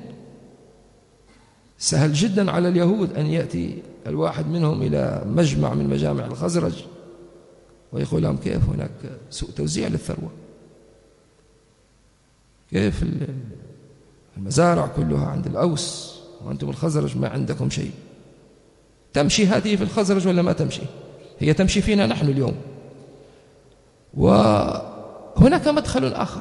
سهل جدا على اليهود أن يأتي الواحد منهم إلى مجمع من مجامع الخزرج ويقول لهم: كيف هناك سوء توزيع للثروة، كيف المزارع كلها عند الأوس وأنتم الخزرج ما عندكم شيء. تمشي هذه في الخزرج ولا ما تمشي؟ هي تمشي فينا نحن اليوم. وهناك مدخل آخر: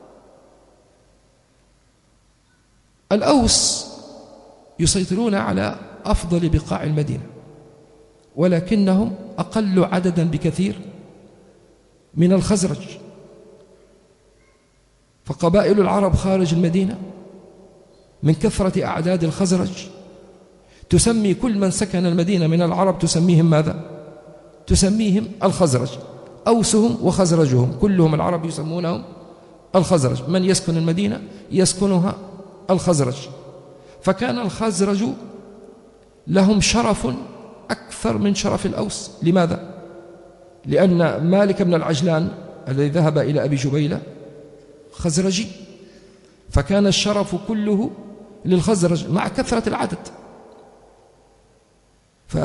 الأوس يسيطرون على أفضل بقاع المدينة، ولكنهم أقل عددا بكثير من الخزرج. فقبائل العرب خارج المدينة من كثرة أعداد الخزرج تسمي كل من سكن المدينة من العرب تسميهم ماذا؟ تسميهم الخزرج. أوسهم وخزرجهم كلهم العرب يسمونهم الخزرج. من يسكن المدينة يسكنها الخزرج. فكان الخزرج لهم شرف أكثر من شرف الأوس. لماذا؟ لأن مالك بن العجلان الذي ذهب إلى أبي جبيلة خزرجي، فكان الشرف كله للخزرج مع كثرة العدد. ف...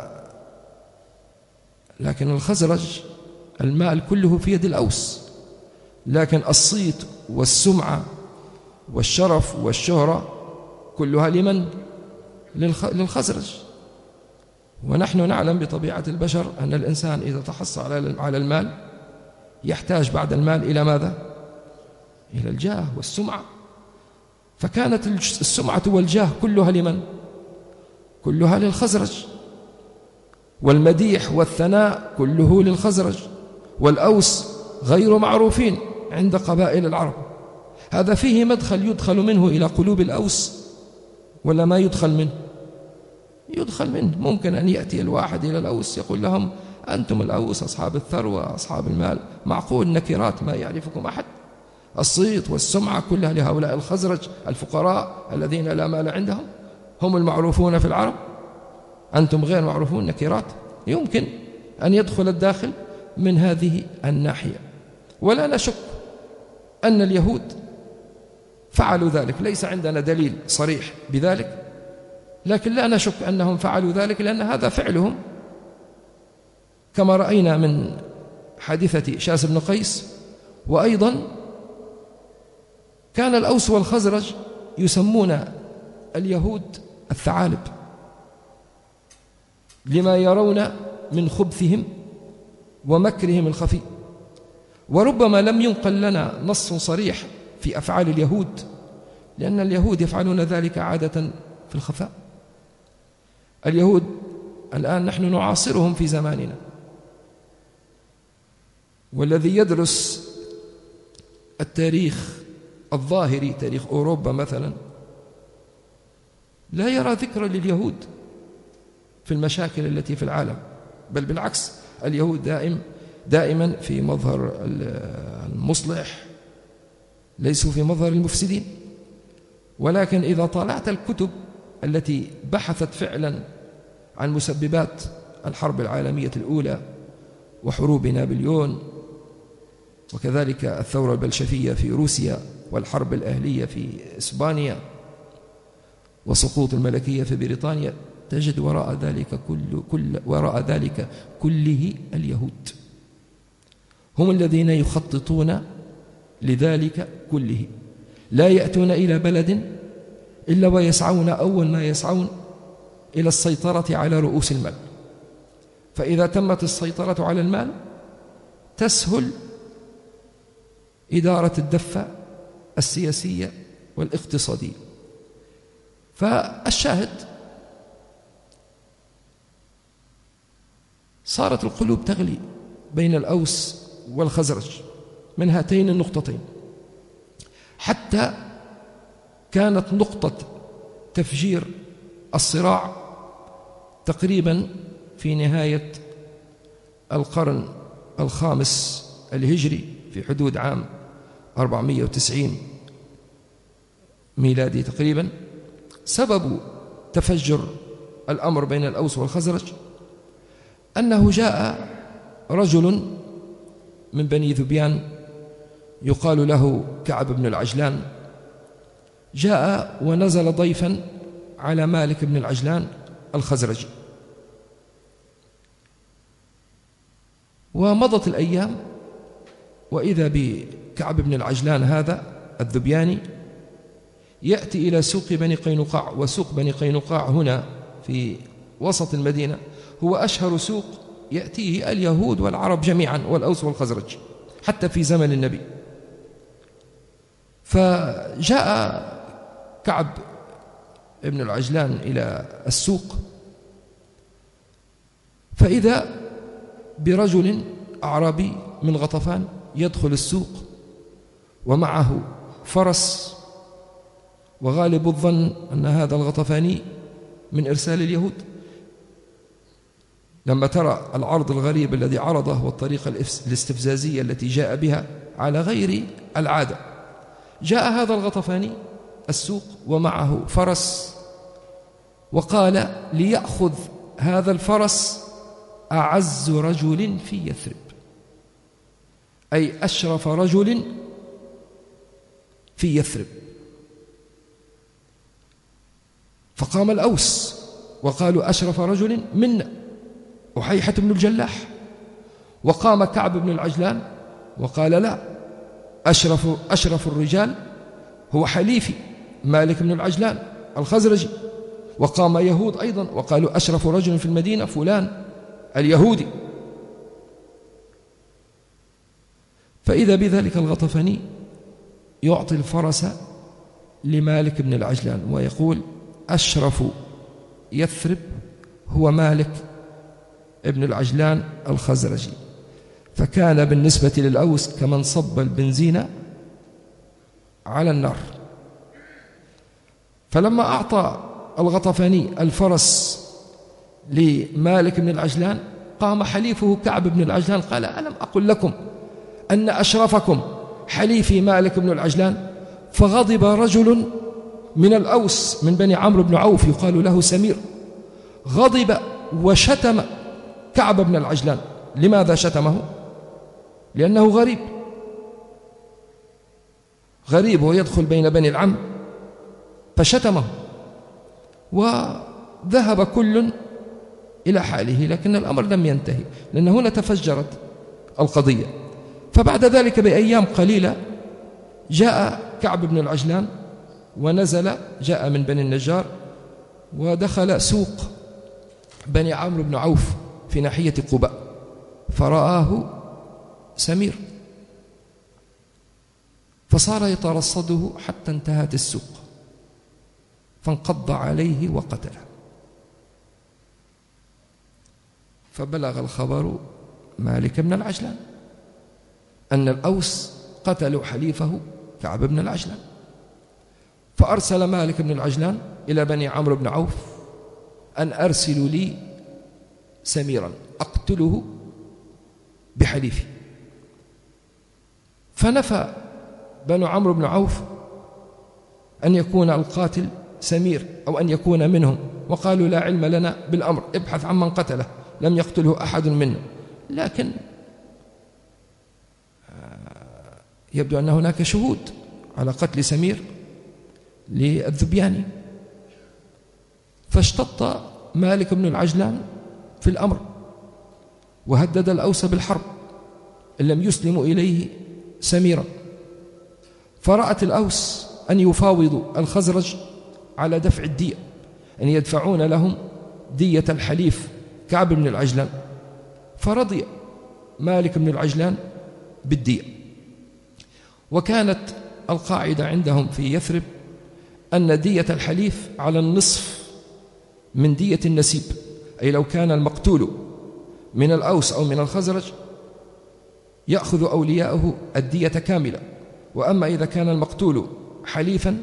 لكن الخزرج المال كله في يد الأوس، لكن الصيت والسمعة والشرف والشهرة كلها لمن؟ للخ... للخزرج. ونحن نعلم بطبيعة البشر أن الإنسان إذا تحصل على المال يحتاج بعد المال إلى ماذا؟ إلى الجاه والسمعة. فكانت السمعة والجاه كلها لمن؟ كلها للخزرج. والمديح والثناء كله للخزرج. والأوس غير معروفين عند قبائل العرب. هذا فيه مدخل يدخل منه إلى قلوب الأوس ولا ما يدخل منه؟ يدخل منه. ممكن أن يأتي الواحد إلى الأوس يقول لهم أنتم الأوس أصحاب الثروة أصحاب المال، معقول نكرات ما يعرفكم أحد، الصيت والسمعة كلها لهؤلاء الخزرج الفقراء الذين لا مال عندهم، هم المعروفون في العرب، أنتم غير معروفون نكرات. يمكن أن يدخل الداخل من هذه الناحية. ولا نشك أن اليهود فعلوا ذلك، ليس عندنا دليل صريح بذلك، لكن لا نشك أنهم فعلوا ذلك لأن هذا فعلهم، كما رأينا من حادثة شاس بن قيس. وأيضا كان الأوس والخزرج يسمون اليهود الثعالب لما يرون من خبثهم ومكرهم الخفي. وربما لم ينقل لنا نص صريح في أفعال اليهود، لأن اليهود يفعلون ذلك عادة في الخفاء. اليهود الآن نحن نعاصرهم في زماننا، والذي يدرس التاريخ الظاهري تاريخ أوروبا مثلا لا يرى ذكرا لليهود في المشاكل التي في العالم، بل بالعكس اليهود دائم دائما في مظهر المصلح، ليسوا في مظهر المفسدين. ولكن إذا طالعت الكتب التي بحثت فعلا عن مسببات الحرب العالمية الأولى وحروب نابليون، وكذلك الثورة البلشفية في روسيا والحرب الأهلية في إسبانيا وسقوط الملكية في بريطانيا، تجد وراء ذلك كل كل وراء ذلك كله اليهود، هم الذين يخططون لذلك كله. لا يأتون إلى بلد إلا ويسعون أول ما يسعون إلى السيطرة على رؤوس المال، فإذا تمت السيطرة على المال تسهل إدارة الدفة السياسية والاقتصادية. فالشاهد صارت القلوب تغلي بين الأوس والخزرج من هاتين النقطتين، حتى كانت نقطة تفجير الصراع تقريبا في نهاية القرن الخامس الهجري في حدود عام أربعمائة وتسعين ميلادي تقريبا. سبب تفجر الأمر بين الأوس والخزرج أنه جاء رجل من بني ذبيان يقال له كعب بن العجلان، جاء ونزل ضيفا على مالك بن العجلان الخزرجي. ومضت الأيام وإذا بكعب بن العجلان هذا الذبياني يأتي إلى سوق بني قينقاع، وسوق بني قينقاع هنا في وسط المدينة هو أشهر سوق يأتيه اليهود والعرب جميعا والأوس والخزرج حتى في زمن النبي. فجاء كعب بن العجلان إلى السوق فإذا برجل أعرابي من غطفان يدخل السوق ومعه فرس، وغالب الظن أن هذا الغطفاني من إرسال اليهود، لما ترى العرض الغريب الذي عرضه والطريقة الاستفزازية التي جاء بها على غير العادة. جاء هذا الغطفاني السوق ومعه فرس، وقال ليأخذ هذا الفرس أعز رجل في يثرب، أي أشرف رجل في يثرب. فقام الأوس وقالوا أشرف رجل منا أحيحة بن الجلاح، وقام كعب بن العجلان وقال لا، أشرف, أشرف الرجال هو حليفي مالك بن العجلان الخزرجي. وقام يهود أيضا وقالوا أشرف رجل في المدينة فلان اليهودي. فإذا بذلك الغطفاني يعطي الفرس لمالك بن العجلان ويقول أشرف يثرب هو مالك ابن العجلان الخزرجي. فكان بالنسبة للأوس كمن صب البنزين على النار. فلما أعطى الغطفاني الفرس لمالك بن العجلان قام حليفه كعب بن العجلان قال: ألم أقل لكم أن أشرفكم حليفي مالك بن العجلان؟ فغضب رجل من الأوس من بني عمرو بن عوف يقال له سمير، غضب وشتم كعب بن العجلان. لماذا شتمه؟ لأنه غريب، غريب ويدخل بين بني العم، فشتمه. وذهب كل إلى حاله، لكن الأمر لم ينتهي، لأن هنا تفجرت القضية. فبعد ذلك بأيام قليلة جاء كعب بن العجلان ونزل، جاء من بني النجار ودخل سوق بني عمرو بن عوف في ناحية قباء، فرآه سمير فصار يترصده حتى انتهت السوق، فانقض عليه وقتله. فبلغ الخبر مالك بن العجلان أن الأوس قتلوا حليفه كعب بن العجلان، فأرسل مالك بن العجلان إلى بني عمرو بن عوف أن أرسلوا لي سميرا أقتله بحليفي. فنفى بنو عمرو بن عوف أن يكون القاتل سمير أو أن يكون منهم، وقالوا: لا علم لنا بالأمر، ابحث عن من قتله، لم يقتله أحد منا. لكن يبدو أن هناك شهود على قتل سمير للذبياني، فاشتط مالك بن العجلان في الأمر وهدد الأوس بالحرب إن لم يسلموا إليه سميرا. فرأت الأوس أن يفاوضوا الخزرج على دفع الدية، أن يدفعون لهم دية الحليف كعب بن العجلان، فرضي مالك بن العجلان بالدية. وكانت القاعدة عندهم في يثرب أن دية الحليف على النصف من دية النسيب، أي لو كان المقتول من الأوس أو من الخزرج يأخذ أولياؤه الدية كاملة، وأما إذا كان المقتول حليفا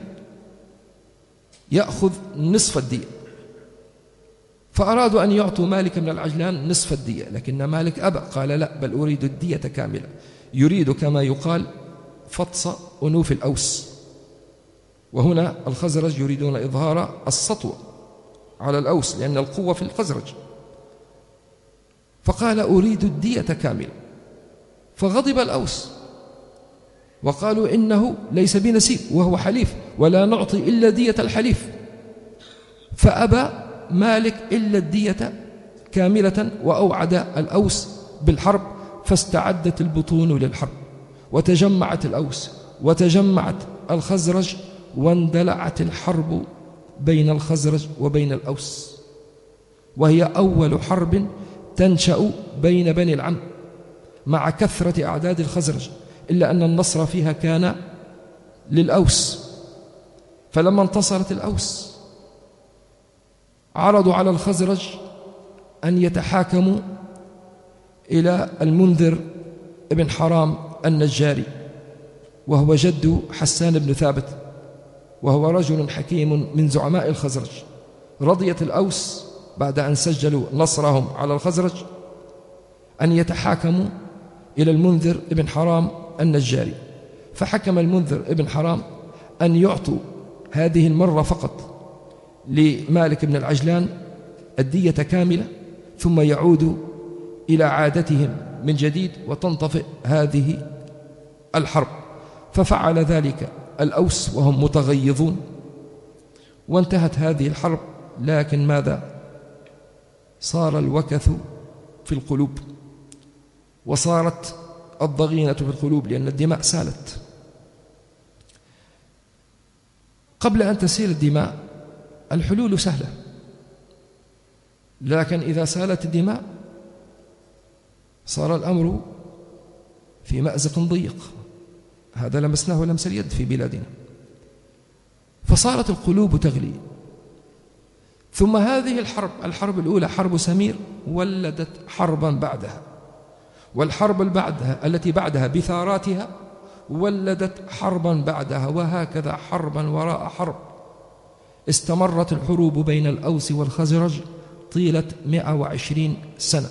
يأخذ نصف الدية. فأرادوا أن يعطوا مالك بن العجلان نصف الدية، لكن مالك أبى، قال: لا، بل أريد الدية كاملة، يريد كما يقال فطس أنوف الأوس. وهنا الخزرج يريدون إظهار السطوة على الأوس لأن القوة في الخزرج، فقال: أريد الدية كاملة. فغضب الأوس وقالوا: إنه ليس بنسيب وهو حليف، ولا نعطي إلا دية الحليف. فأبى مالك إلا الدية كاملة، وأوعد الأوس بالحرب. فاستعدت البطون للحرب، وتجمعت الأوس وتجمعت الخزرج، واندلعت الحرب بين الخزرج وبين الأوس، وهي أول حرب تنشأ بين بني العم مع كثرة أعداد الخزرج، إلا أن النصر فيها كان للأوس. فلما انتصرت الأوس عرضوا على الخزرج أن يتحاكموا إلى المنذر ابن حرام النجاري، وهو جد حسان بن ثابت، وهو رجل حكيم من زعماء الخزرج. رضيت الأوس بعد أن سجلوا نصرهم على الخزرج أن يتحاكموا إلى المنذر ابن حرام النجاري، فحكم المنذر ابن حرام أن يعطوا هذه المرة فقط لمالك بن العجلان الدية كاملة، ثم يعودوا إلى عادتهم من جديد وتنطفئ هذه الحرب. ففعل ذلك الأوس وهم متغيظون، وانتهت هذه الحرب. لكن ماذا؟ صار الوكث في القلوب، وصارت الضغينة في القلوب، لأن الدماء سالت. قبل أن تسيل الدماء الحلول سهلة، لكن إذا سالت الدماء صار الأمر في مأزق ضيق. هذا لمسناه لمس اليد في بلادنا. فصارت القلوب تغلي. ثم هذه الحرب الحرب الأولى حرب سمير ولدت حربا بعدها، والحرب بعدها التي بعدها بثاراتها ولدت حربا بعدها، وهكذا حربا وراء حرب. استمرت الحروب بين الأوس والخزرج طيلة مئة وعشرين سنة،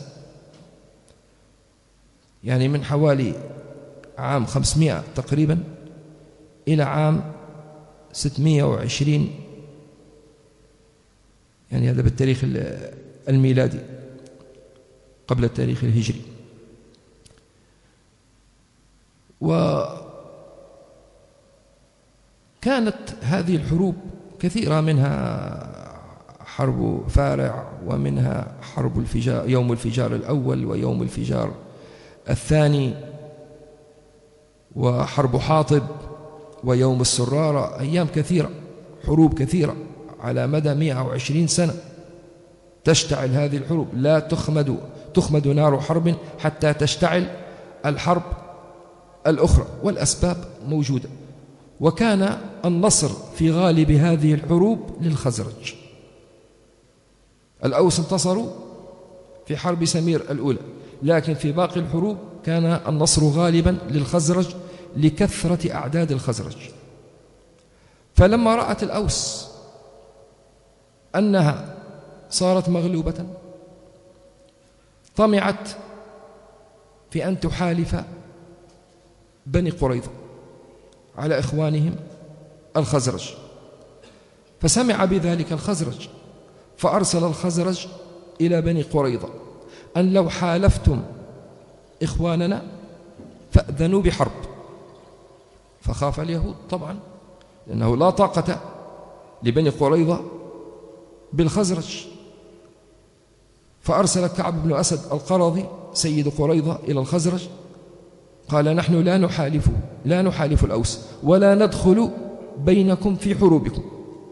يعني من حوالي عام خمسمائة تقريبا إلى عام ستمائة وعشرين، يعني هذا بالتاريخ الميلادي قبل التاريخ الهجري. وكانت هذه الحروب كثيرة، منها حرب فارع، ومنها حرب الفجار، يوم الفجار الأول ويوم الفجار الثاني، وحرب حاطب ويوم السرارة. أيام كثيرة، حروب كثيرة على مدى مئة وعشرين سنة تشتعل هذه الحروب، لا تخمد تخمد نار حرب حتى تشتعل الحرب الأخرى، والأسباب موجودة. وكان النصر في غالب هذه الحروب للخزرج. الأوس انتصروا في حرب سمير الأولى، لكن في باقي الحروب كان النصر غالبا للخزرج لكثرة أعداد الخزرج. فلما رأت الأوس أنها صارت مغلوبة طمعت في أن تحالف بني قريظة على إخوانهم الخزرج، فسمع بذلك الخزرج، فأرسل الخزرج إلى بني قريظة أن لو حالفتم إخواننا فأذنوا بحرب. فخاف اليهود طبعا، لأنه لا طاقة لبني قريظة بالخزرج. فأرسل كعب بن أسد القرظي سيد قريظة إلى الخزرج، قال: نحن لا نحالف لا نحالف الأوس ولا ندخل بينكم في حروبكم.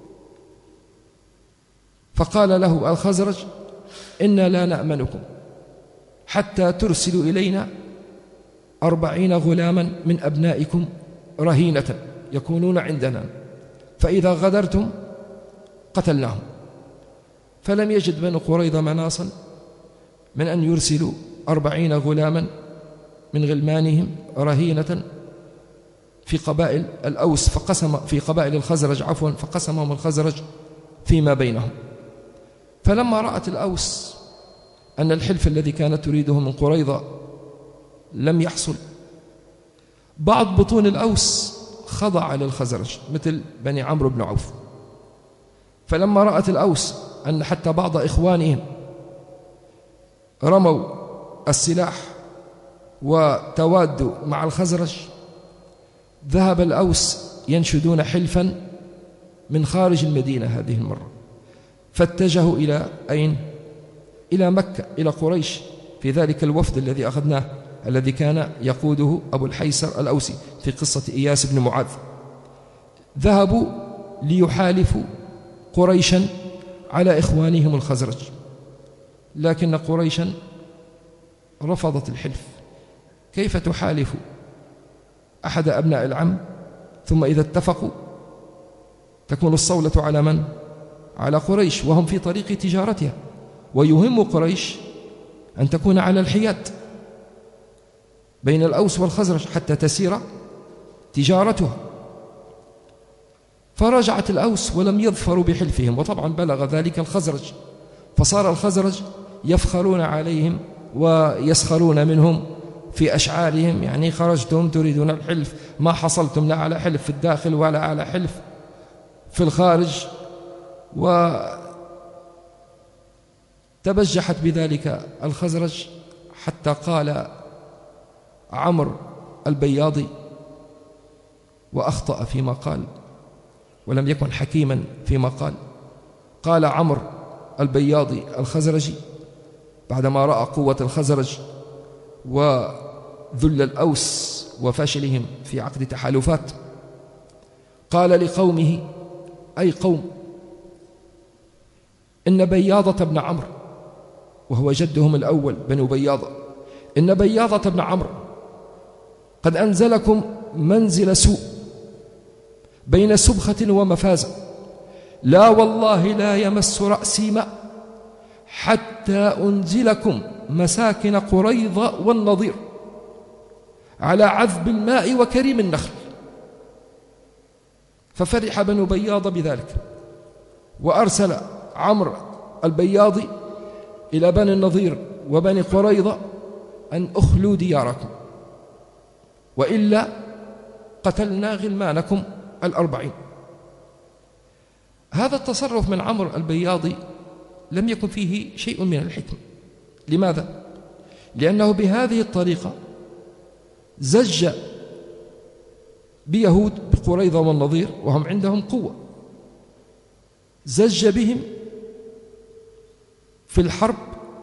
فقال له الخزرج: إنا لا نأمنكم حتى ترسلوا إلينا أربعين غلاما من أبنائكم رهينة يكونون عندنا، فإذا غدرتم قتلناهم. فلم يجد بنو قريظة مناصا من أن يرسلوا أربعين غلاما من غلمانهم رهينة في قبائل الأوس، فقسم في قبائل الخزرج عفوا فقسمهم الخزرج فيما بينهم. فلما رأت الأوس أن الحلف الذي كانت تريده من قريظة لم يحصل، بعض بطون الأوس خضع للخزرج مثل بني عمرو بن عوف. فلما رأت الأوس أن حتى بعض إخوانهم رموا السلاح وتوادوا مع الخزرج، ذهب الأوس ينشدون حلفا من خارج المدينة هذه المرة، فاتجهوا إلى أين؟ إلى مكة، إلى قريش، في ذلك الوفد الذي أخذناه الذي كان يقوده أبو الحيسر الأوسي في قصة إياس بن معاذ. ذهبوا ليحالفوا قريشا على إخوانهم الخزرج، لكن قريشا رفضت الحلف. كيف تحالف أحد أبناء العم ثم إذا اتفقوا تكون الصولة على من؟ على قريش، وهم في طريق تجارتها، ويهم قريش أن تكون على الحياد بين الأوس والخزرج حتى تسير تجارتها. فرجعت الأوس ولم يظفروا بحلفهم، وطبعا بلغ ذلك الخزرج، فصار الخزرج يفخرون عليهم ويسخرون منهم في أشعارهم، يعني خرجتم تريدون الحلف، ما حصلتم لا على حلف في الداخل ولا على حلف في الخارج. وتبجحت بذلك الخزرج حتى قال عمرو البياضي، وأخطأ فيما قال ولم يكن حكيما فيما قال، قال عمرو البياضي الخزرجي بعدما رأى قوة الخزرج وذل الأوس وفشلهم في عقد تحالفات، قال لقومه: أي قوم، إن بياضة بن عمرو، وهو جدهم الأول بنو بياضة، إن بياضة بن عمرو قد أنزلكم منزل سوء بين سبخة ومفازة، لا والله لا يمس رأسي ماء حتى أنزلكم مساكن قريظة والنضير على عذب الماء وكريم النخل. ففرح بنو بياض بذلك، وأرسل عمرو البياضي إلى بني النضير وبني قريظة أن أخلوا دياركم وإلا قتلنا غلمانكم الأربعين. هذا التصرف من عمرو البياضي لم يكن فيه شيء من الحكمة. لماذا؟ لأنه بهذه الطريقة زج بيهود بقريظة والنضير وهم عندهم قوة، زج بهم في الحرب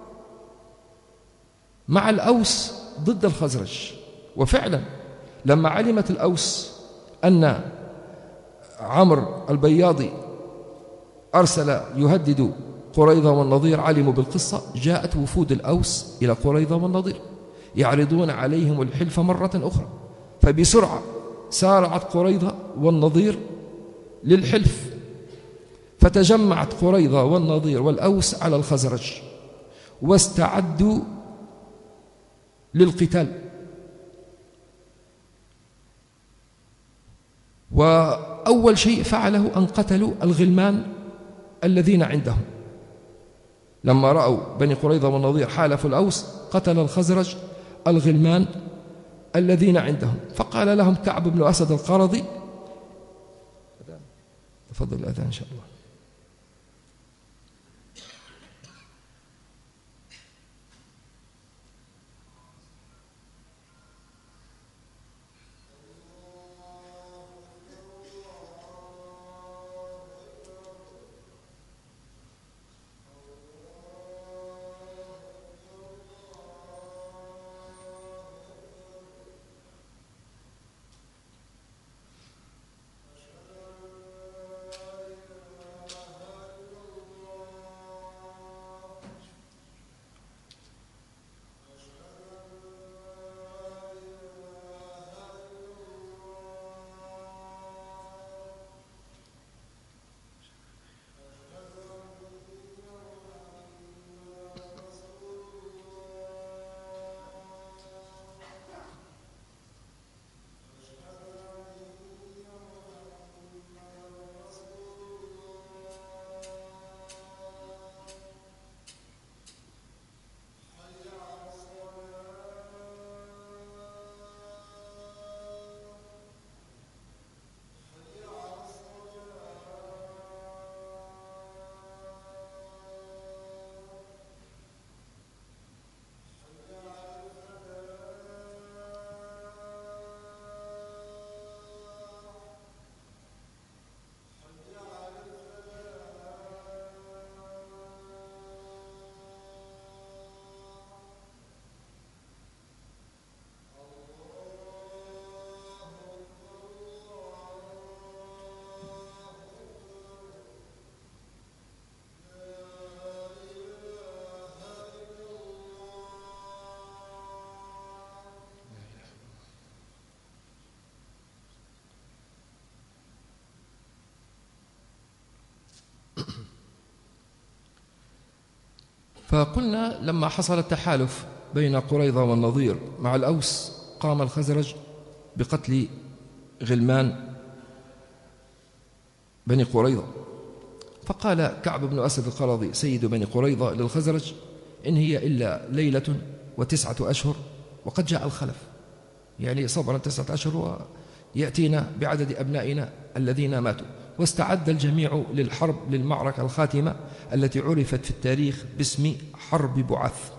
مع الأوس ضد الخزرج. وفعلا لما علمت الأوس أن عمرو البياضي أرسل يهدد قريظة والنضير علموا بالقصة، جاءت وفود الأوس إلى قريظة والنضير يعرضون عليهم الحلف مرة أخرى، فبسرعة سارعت قريظة والنضير للحلف، فتجمعت قريظة والنضير والأوس على الخزرج واستعدوا للقتال. وأول شيء فعله أن قتلوا الغلمان الذين عندهم. لما رأوا بني قريظة والنضير حالف الأوس قتل الخزرج الغلمان الذين عندهم. فقال لهم كعب بن أسد القرظي، تفضل الأذان إن شاء الله. فقلنا لما حصل التحالف بين قريظة والنضير مع الأوس قام الخزرج بقتل غلمان بني قريظة. فقال كعب بن أسد القرظي سيد بني قريظة للخزرج: إن هي إلا ليلة وتسعة أشهر وقد جاء الخلف، يعني صبرا تسعة أشهر ويأتينا بعدد أبنائنا الذين ماتوا. واستعد الجميع للحرب للمعركة الخاتمة التي عرفت في التاريخ باسم حرب بعث.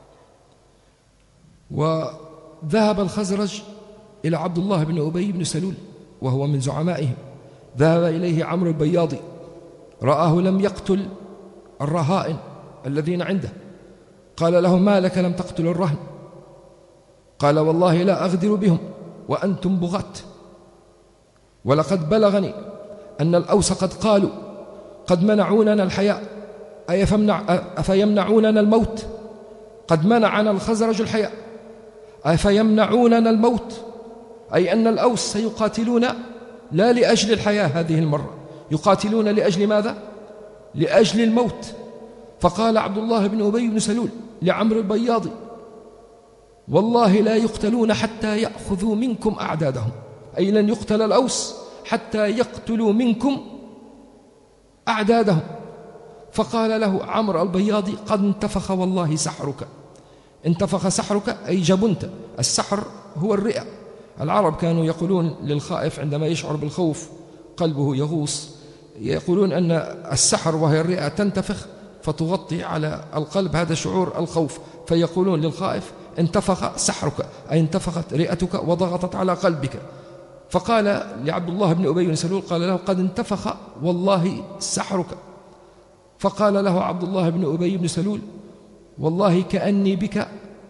وذهب الخزرج إلى عبد الله بن أبي بن سلول وهو من زعمائهم، ذهب إليه عمرو البياضي، رآه لم يقتل الرهائن الذين عنده، قال له: ما لك لم تقتل الرهن؟ قال: والله لا أغدر بهم وأنتم بغاة، ولقد بلغني أن الأوس قد قالوا قد منعوننا الحياة أفيمنعوننا الموت؟ قد منعنا الخزرج الحياة أفيمنعوننا الموت؟ أي أن الأوس سيقاتلون لا لأجل الحياة هذه المرة، يقاتلون لأجل ماذا؟ لأجل الموت. فقال عبد الله بن أبي بن سلول لعمرو البياضي: والله لا يقتلون حتى يأخذوا منكم أعدادهم، أي لن يقتل الأوس حتى يقتلوا منكم أعدادهم. فقال له عمرو البياضي: قد انتفخ والله سحرك. انتفخ سحرك أي جبنت. السحر هو الرئة. العرب كانوا يقولون للخائف عندما يشعر بالخوف قلبه يغوص، يقولون أن السحر وهي الرئة تنتفخ فتغطي على القلب، هذا شعور الخوف، فيقولون للخائف: انتفخ سحرك، أي انتفخت رئتك وضغطت على قلبك. فقال لعبد الله بن أبي بن سلول، قال له: قد انتفخ والله سحرك. فقال له عبد الله بن أبي بن سلول: والله كأني بك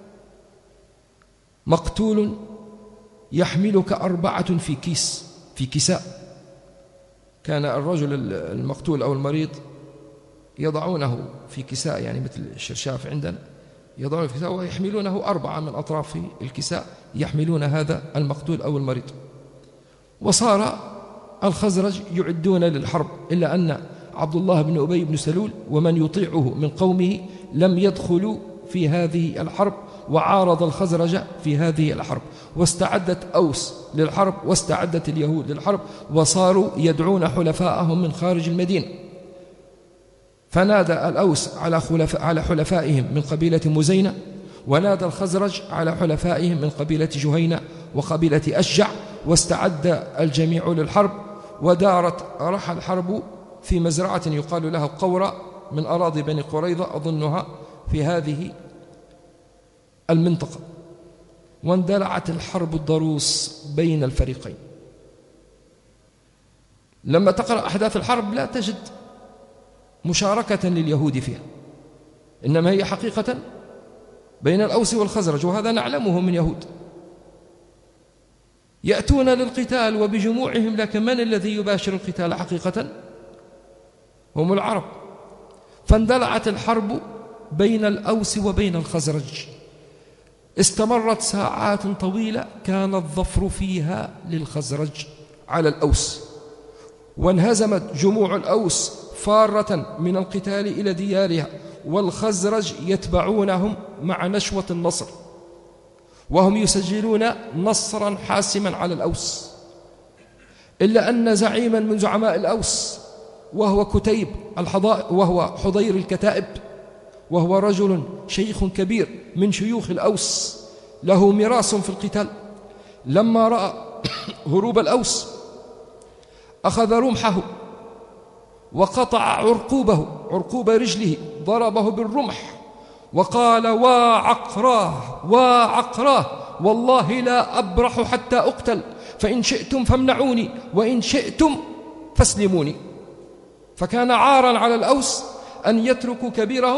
مقتول يحملك أربعة في كيس في كساء. كان الرجل المقتول أو المريض يضعونه في كساء، يعني مثل الشرشاف عندنا، يضعونه في كساء ويحملونه أربعة من أطراف الكساء يحملون هذا المقتول أو المريض. وصار الخزرج يعدون للحرب، إلا أن عبد الله بن أبي بن سلول ومن يطيعه من قومه لم يدخلوا في هذه الحرب، وعارض الخزرج في هذه الحرب، واستعدت أوس للحرب واستعدت اليهود للحرب، وصاروا يدعون حلفاءهم من خارج المدينة. فنادى الأوس على خلفاء على حلفائهم من قبيلة مزينة، ونادى الخزرج على حلفائهم من قبيلة جهينة وقبيلة أشجع، واستعد الجميع للحرب. ودارت رحى الحرب في مزرعة يقال لها قورة من أراضي بني قريظة، أظنها في هذه المنطقة. واندلعت الحرب الضروس بين الفريقين. لما تقرأ أحداث الحرب لا تجد مشاركة لليهود فيها، إنما هي حقيقة بين الأوس والخزرج، وهذا نعلمه من يهود يأتون للقتال وبجموعهم، لكن من الذي يباشر القتال حقيقة؟ هم العرب. فاندلعت الحرب بين الأوس وبين الخزرج، استمرت ساعات طويلة، كان الظفر فيها للخزرج على الأوس، وانهزمت جموع الأوس فارة من القتال إلى ديارها، والخزرج يتبعونهم مع نشوة النصر، وهم يسجلون نصرا حاسما على الأوس. إلا أن زعيما من زعماء الأوس وهو كتيب الحضائر وهو حضير الكتائب، وهو رجل شيخ كبير من شيوخ الأوس له ميراث في القتال، لما رأى هروب الأوس أخذ رمحه وقطع عرقوبه عرقوب رجله، ضربه بالرمح وقال: وعقراه وعقراه، والله لا أبرح حتى أقتل، فإن شئتم فامنعوني وإن شئتم فاسلموني. فكان عارا على الأوس أن يتركوا كبيرهم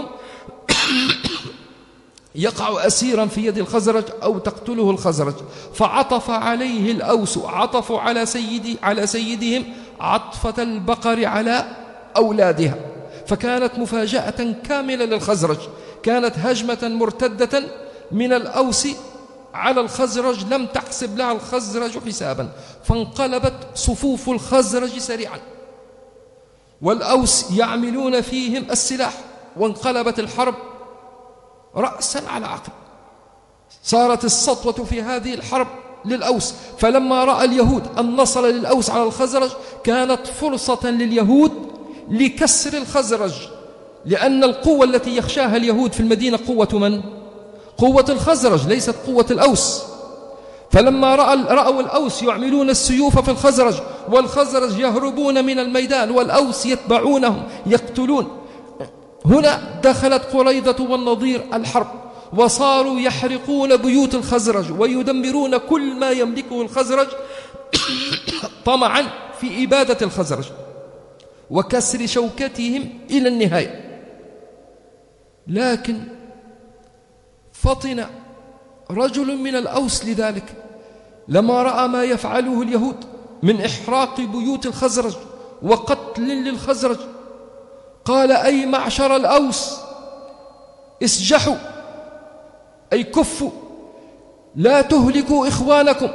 يقع أسيرا في يد الخزرج أو تقتله الخزرج. فعطف عليه الأوس، عطفوا على سيدي على سيدهم عطفة البقر على أولادها، فكانت مفاجأة كاملة للخزرج، كانت هجمة مرتدة من الأوس على الخزرج لم تحسب لها الخزرج حسابا، فانقلبت صفوف الخزرج سريعا، والأوس يعملون فيهم السلاح، وانقلبت الحرب رأسا على عقب. صارت السطوة في هذه الحرب للأوس. فلما رأى اليهود النصر للأوس على الخزرج كانت فرصة لليهود لكسر الخزرج، لأن القوة التي يخشاها اليهود في المدينة قوة من؟ قوة الخزرج، ليست قوة الأوس. فلما رأى رأوا الأوس يعملون السيوف في الخزرج، والخزرج يهربون من الميدان والأوس يتبعونهم يقتلون، هنا دخلت قريظة والنضير الحرب، وصاروا يحرقون بيوت الخزرج ويدمرون كل ما يملكه الخزرج طمعا في إبادة الخزرج وكسر شوكتهم إلى النهاية. لكن فطن رجل من الأوس لذلك، لما رأى ما يفعله اليهود من إحراق بيوت الخزرج وقتل للخزرج، قال: أي معشر الأوس اسجحوا، أي كفوا، لا تهلكوا إخوانكم،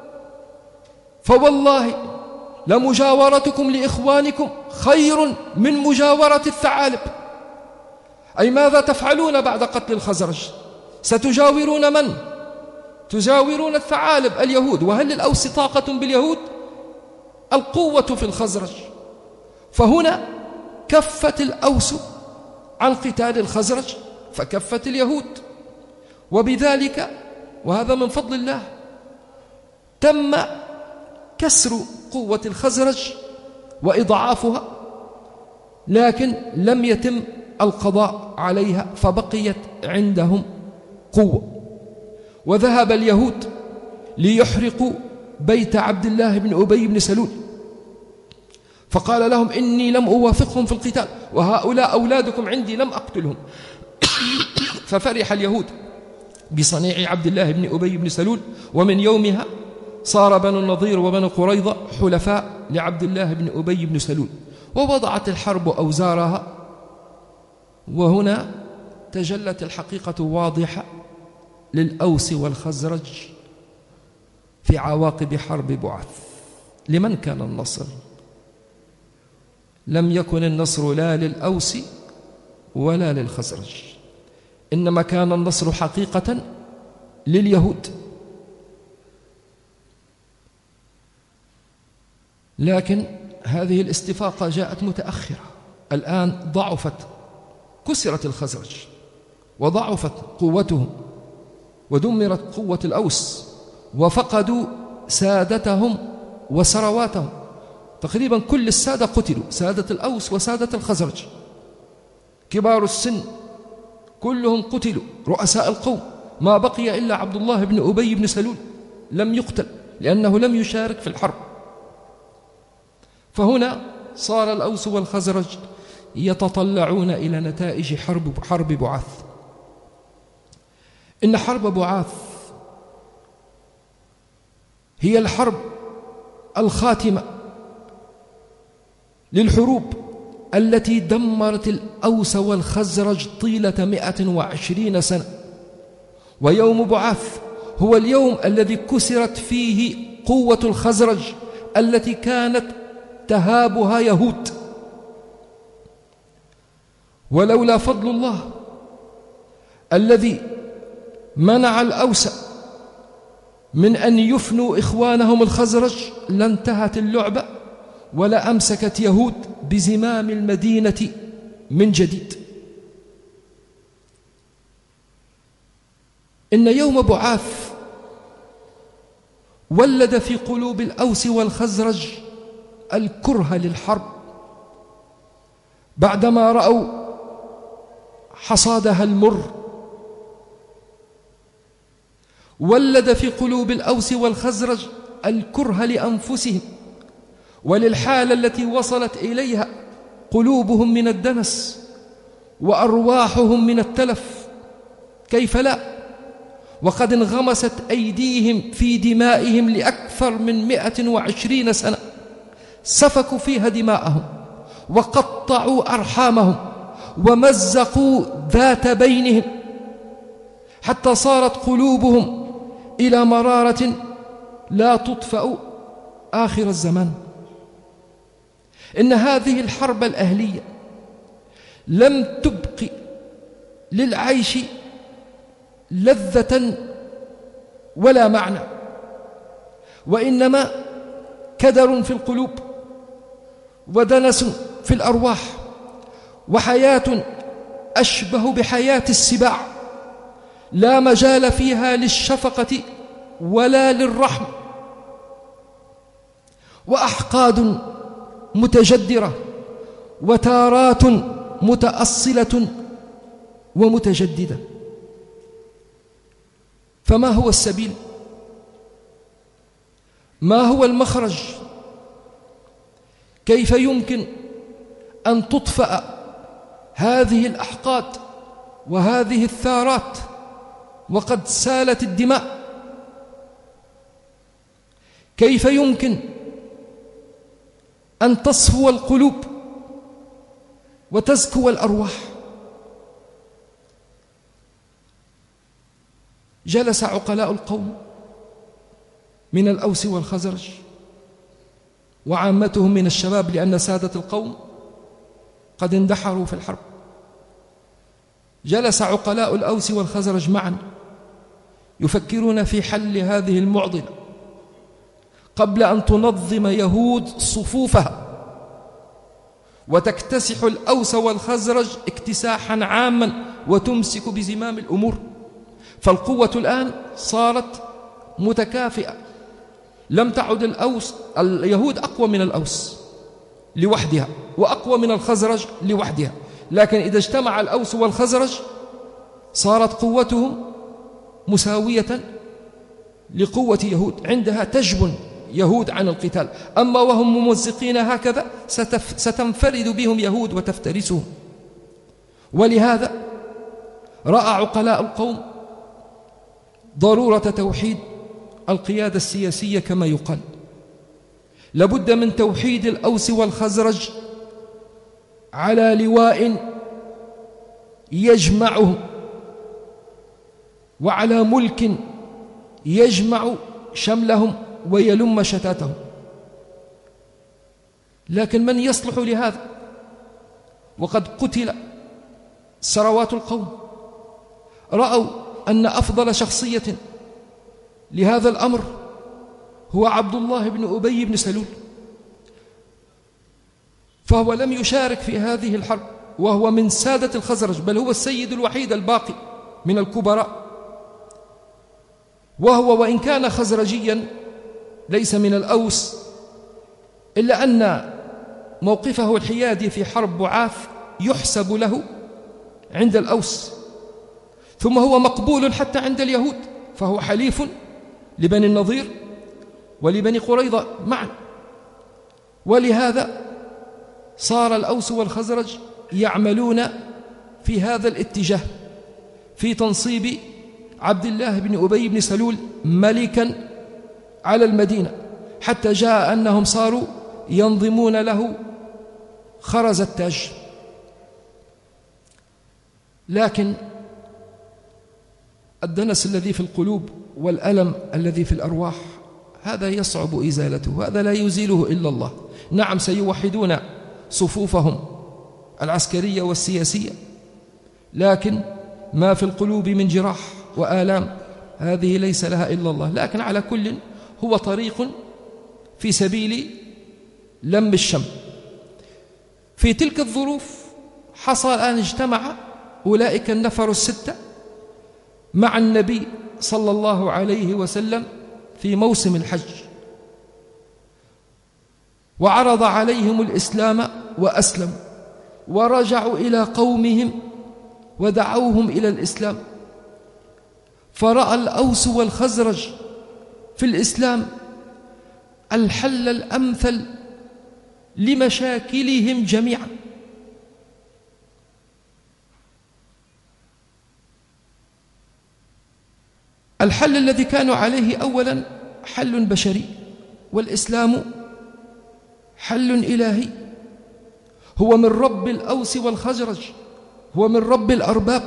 فوالله لمجاورتكم لإخوانكم خير من مجاورة الثعالب. أي ماذا تفعلون بعد قتل الخزرج؟ ستجاورون من؟ تجاورون الثعالب اليهود. وهل للأوس طاقة باليهود؟ القوة في الخزرج. فهنا كفت الأوس عن قتال الخزرج فكفت اليهود، وبذلك وهذا من فضل الله تم كسر قوة الخزرج وإضعافها، لكن لم يتم القضاء عليها فبقيت عندهم قوة. وذهب اليهود ليحرقوا بيت عبد الله بن أبي بن سلول، فقال لهم إني لم أوافقهم في القتال وهؤلاء أولادكم عندي لم أقتلهم. ففرح اليهود بصنيع عبد الله بن أبي بن سلول، ومن يومها صار بنو النضير وبنو قريظة حلفاء لعبد الله بن أبي بن سلول، ووضعت الحرب أوزارها. وهنا تجلت الحقيقة واضحة للأوس والخزرج في عواقب حرب بعث. لمن كان النصر؟ لم يكن النصر لا للأوس ولا للخزرج، إنما كان النصر حقيقة لليهود. لكن هذه الاستفاقة جاءت متأخرة، الآن ضعفت، كسرت الخزرج وضعفت قوتهم ودمرت قوة الأوس وفقدوا سادتهم وثرواتهم. تقريبا كل السادة قتلوا، سادة الأوس وسادة الخزرج، كبار السن كلهم قتلوا، رؤساء القوم ما بقي إلا عبد الله بن أبي بن سلول لم يقتل لأنه لم يشارك في الحرب. فهنا صار الأوس والخزرج يتطلعون إلى نتائج حرب, حرب بعاث. إن حرب بعاث هي الحرب الخاتمة للحروب التي دمرت الأوس والخزرج طيلة مئة وعشرين سنة. ويوم بعاث هو اليوم الذي كسرت فيه قوة الخزرج التي كانت تهابها يهود. ولولا فضل الله الذي منع الأوس من أن يفنوا إخوانهم الخزرج لانتهت اللعبة ولا أمسكت يهود بزمام المدينة من جديد. إن يوم بعاث ولد في قلوب الأوس والخزرج الكره للحرب بعدما رأوا حصادها المر. ولد في قلوب الأوس والخزرج الكره لأنفسهم وللحالة التي وصلت إليها قلوبهم من الدنس وأرواحهم من التلف. كيف لا؟ وقد انغمست أيديهم في دمائهم لأكثر من مئة وعشرين سنة، سفكوا فيها دماءهم وقطعوا أرحامهم ومزقوا ذات بينهم حتى صارت قلوبهم إلى مرارة لا تطفأ آخر الزمان. إن هذه الحرب الأهلية لم تبق للعيش لذة ولا معنى، وإنما كدر في القلوب ودنس في الأرواح وحياة أشبه بحياة السباع لا مجال فيها للشفقة ولا للرحمة، وأحقاد متجدرة وتارات متأصلة ومتجددة. فما هو السبيل؟ ما هو المخرج؟ كيف يمكن أن تطفأ هذه الأحقاد وهذه الثارات وقد سالت الدماء؟ كيف يمكن أن تصفو القلوب وتزكو الأرواح؟ جلس عقلاء القوم من الأوس والخزرج وعامتهم من الشباب، لأن سادة القوم قد اندحروا في الحرب، جلس عقلاء الأوس والخزرج معا يفكرون في حل هذه المعضلة قبل أن تنظم يهود صفوفها وتكتسح الأوس والخزرج اكتساحا عاما وتمسك بزمام الأمور. فالقوة الآن صارت متكافئة، لم تعد الأوس اليهود أقوى من الأوس لوحدها وأقوى من الخزرج لوحدها، لكن إذا اجتمع الأوس والخزرج صارت قوتهم مساوية لقوة يهود، عندها تجبن يهود عن القتال. أما وهم ممزقين هكذا ستف ستنفرد بهم يهود وتفترسهم. ولهذا رأى عقلاء القوم ضرورة توحيد القيادة السياسية كما يقال. لابد من توحيد الأوس والخزرج على لواء يجمعهم وعلى ملك يجمع شملهم ويلم شتاتهم. لكن من يصلح لهذا وقد قتل ثروات القوم؟ رأوا أن أفضل شخصية لهذا الأمر هو عبد الله بن أبي بن سلول، فهو لم يشارك في هذه الحرب وهو من سادة الخزرج، بل هو السيد الوحيد الباقي من الكبراء، وهو وإن كان خزرجيا ليس من الأوس، إلا أن موقفه الحيادي في حرب بعاث يحسب له عند الأوس، ثم هو مقبول حتى عند اليهود، فهو حليف لبني النضير ولبني قريظة معا. ولهذا صار الأوس والخزرج يعملون في هذا الاتجاه في تنصيب عبد الله بن أبي بن سلول ملكا على المدينة، حتى جاء أنهم صاروا ينظمون له خرز التاج. لكن الدنس الذي في القلوب والألم الذي في الأرواح هذا يصعب إزالته، هذا لا يزيله إلا الله. نعم سيوحدون صفوفهم العسكرية والسياسية، لكن ما في القلوب من جراح وآلام هذه ليس لها إلا الله. لكن على كل هو طريق في سبيل لم الشمل. في تلك الظروف حصل أن اجتمع أولئك النفر الستة مع النبي صلى الله عليه وسلم في موسم الحج، وعرض عليهم الإسلام وأسلموا، ورجعوا إلى قومهم ودعوهم إلى الإسلام. فرأى الأوس والخزرج في الإسلام الحل الأمثل لمشاكلهم جميعا. الحل الذي كانوا عليه أولا حل بشري، والإسلام حل إلهي، هو من رب الأوس والخزرج، هو من رب الأرباب،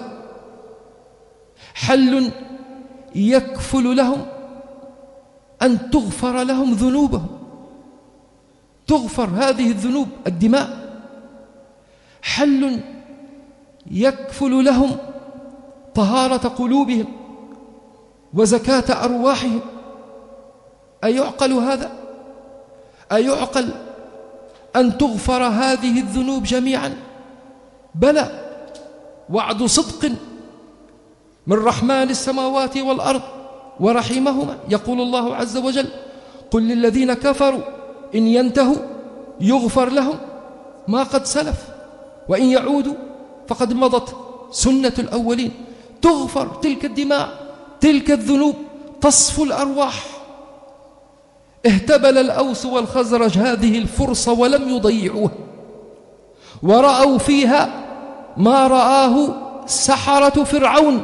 حل يكفل لهم أن تغفر لهم ذنوبهم، تغفر هذه الذنوب الدماء، حل يكفل لهم طهارة قلوبهم وزكاة أرواحهم. أيعقل هذا؟ أيعقل أن تغفر هذه الذنوب جميعا؟ بلى، وعد صدق من رحمن السماوات والأرض ورحمهما. يقول الله عز وجل: قل للذين كفروا إن ينتهوا يغفر لهم ما قد سلف وإن يعودوا فقد مضت سنة الأولين. تغفر تلك الدماء، تلك الذنوب، تصفو الأرواح. اهتبل الأوس والخزرج هذه الفرصة ولم يضيعوها، ورأوا فيها ما رآه سحرة فرعون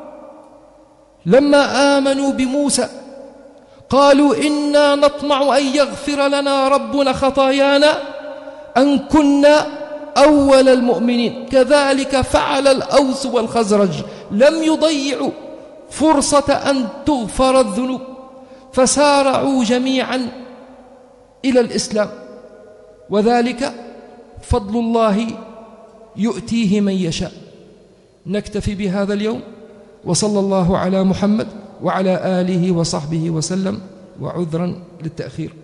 لما آمنوا بموسى، قالوا إنا نطمع أن يغفر لنا ربنا خطايانا أن كنا أول المؤمنين. كذلك فعل الأوس والخزرج، لم يضيعوا فرصة أن تغفر الذنوب، فسارعوا جميعا إلى الإسلام، وذلك فضل الله يؤتيه من يشاء. نكتفي بهذا اليوم، وصلى الله على محمد وعلى آله وصحبه وسلم، وعذرا للتأخير.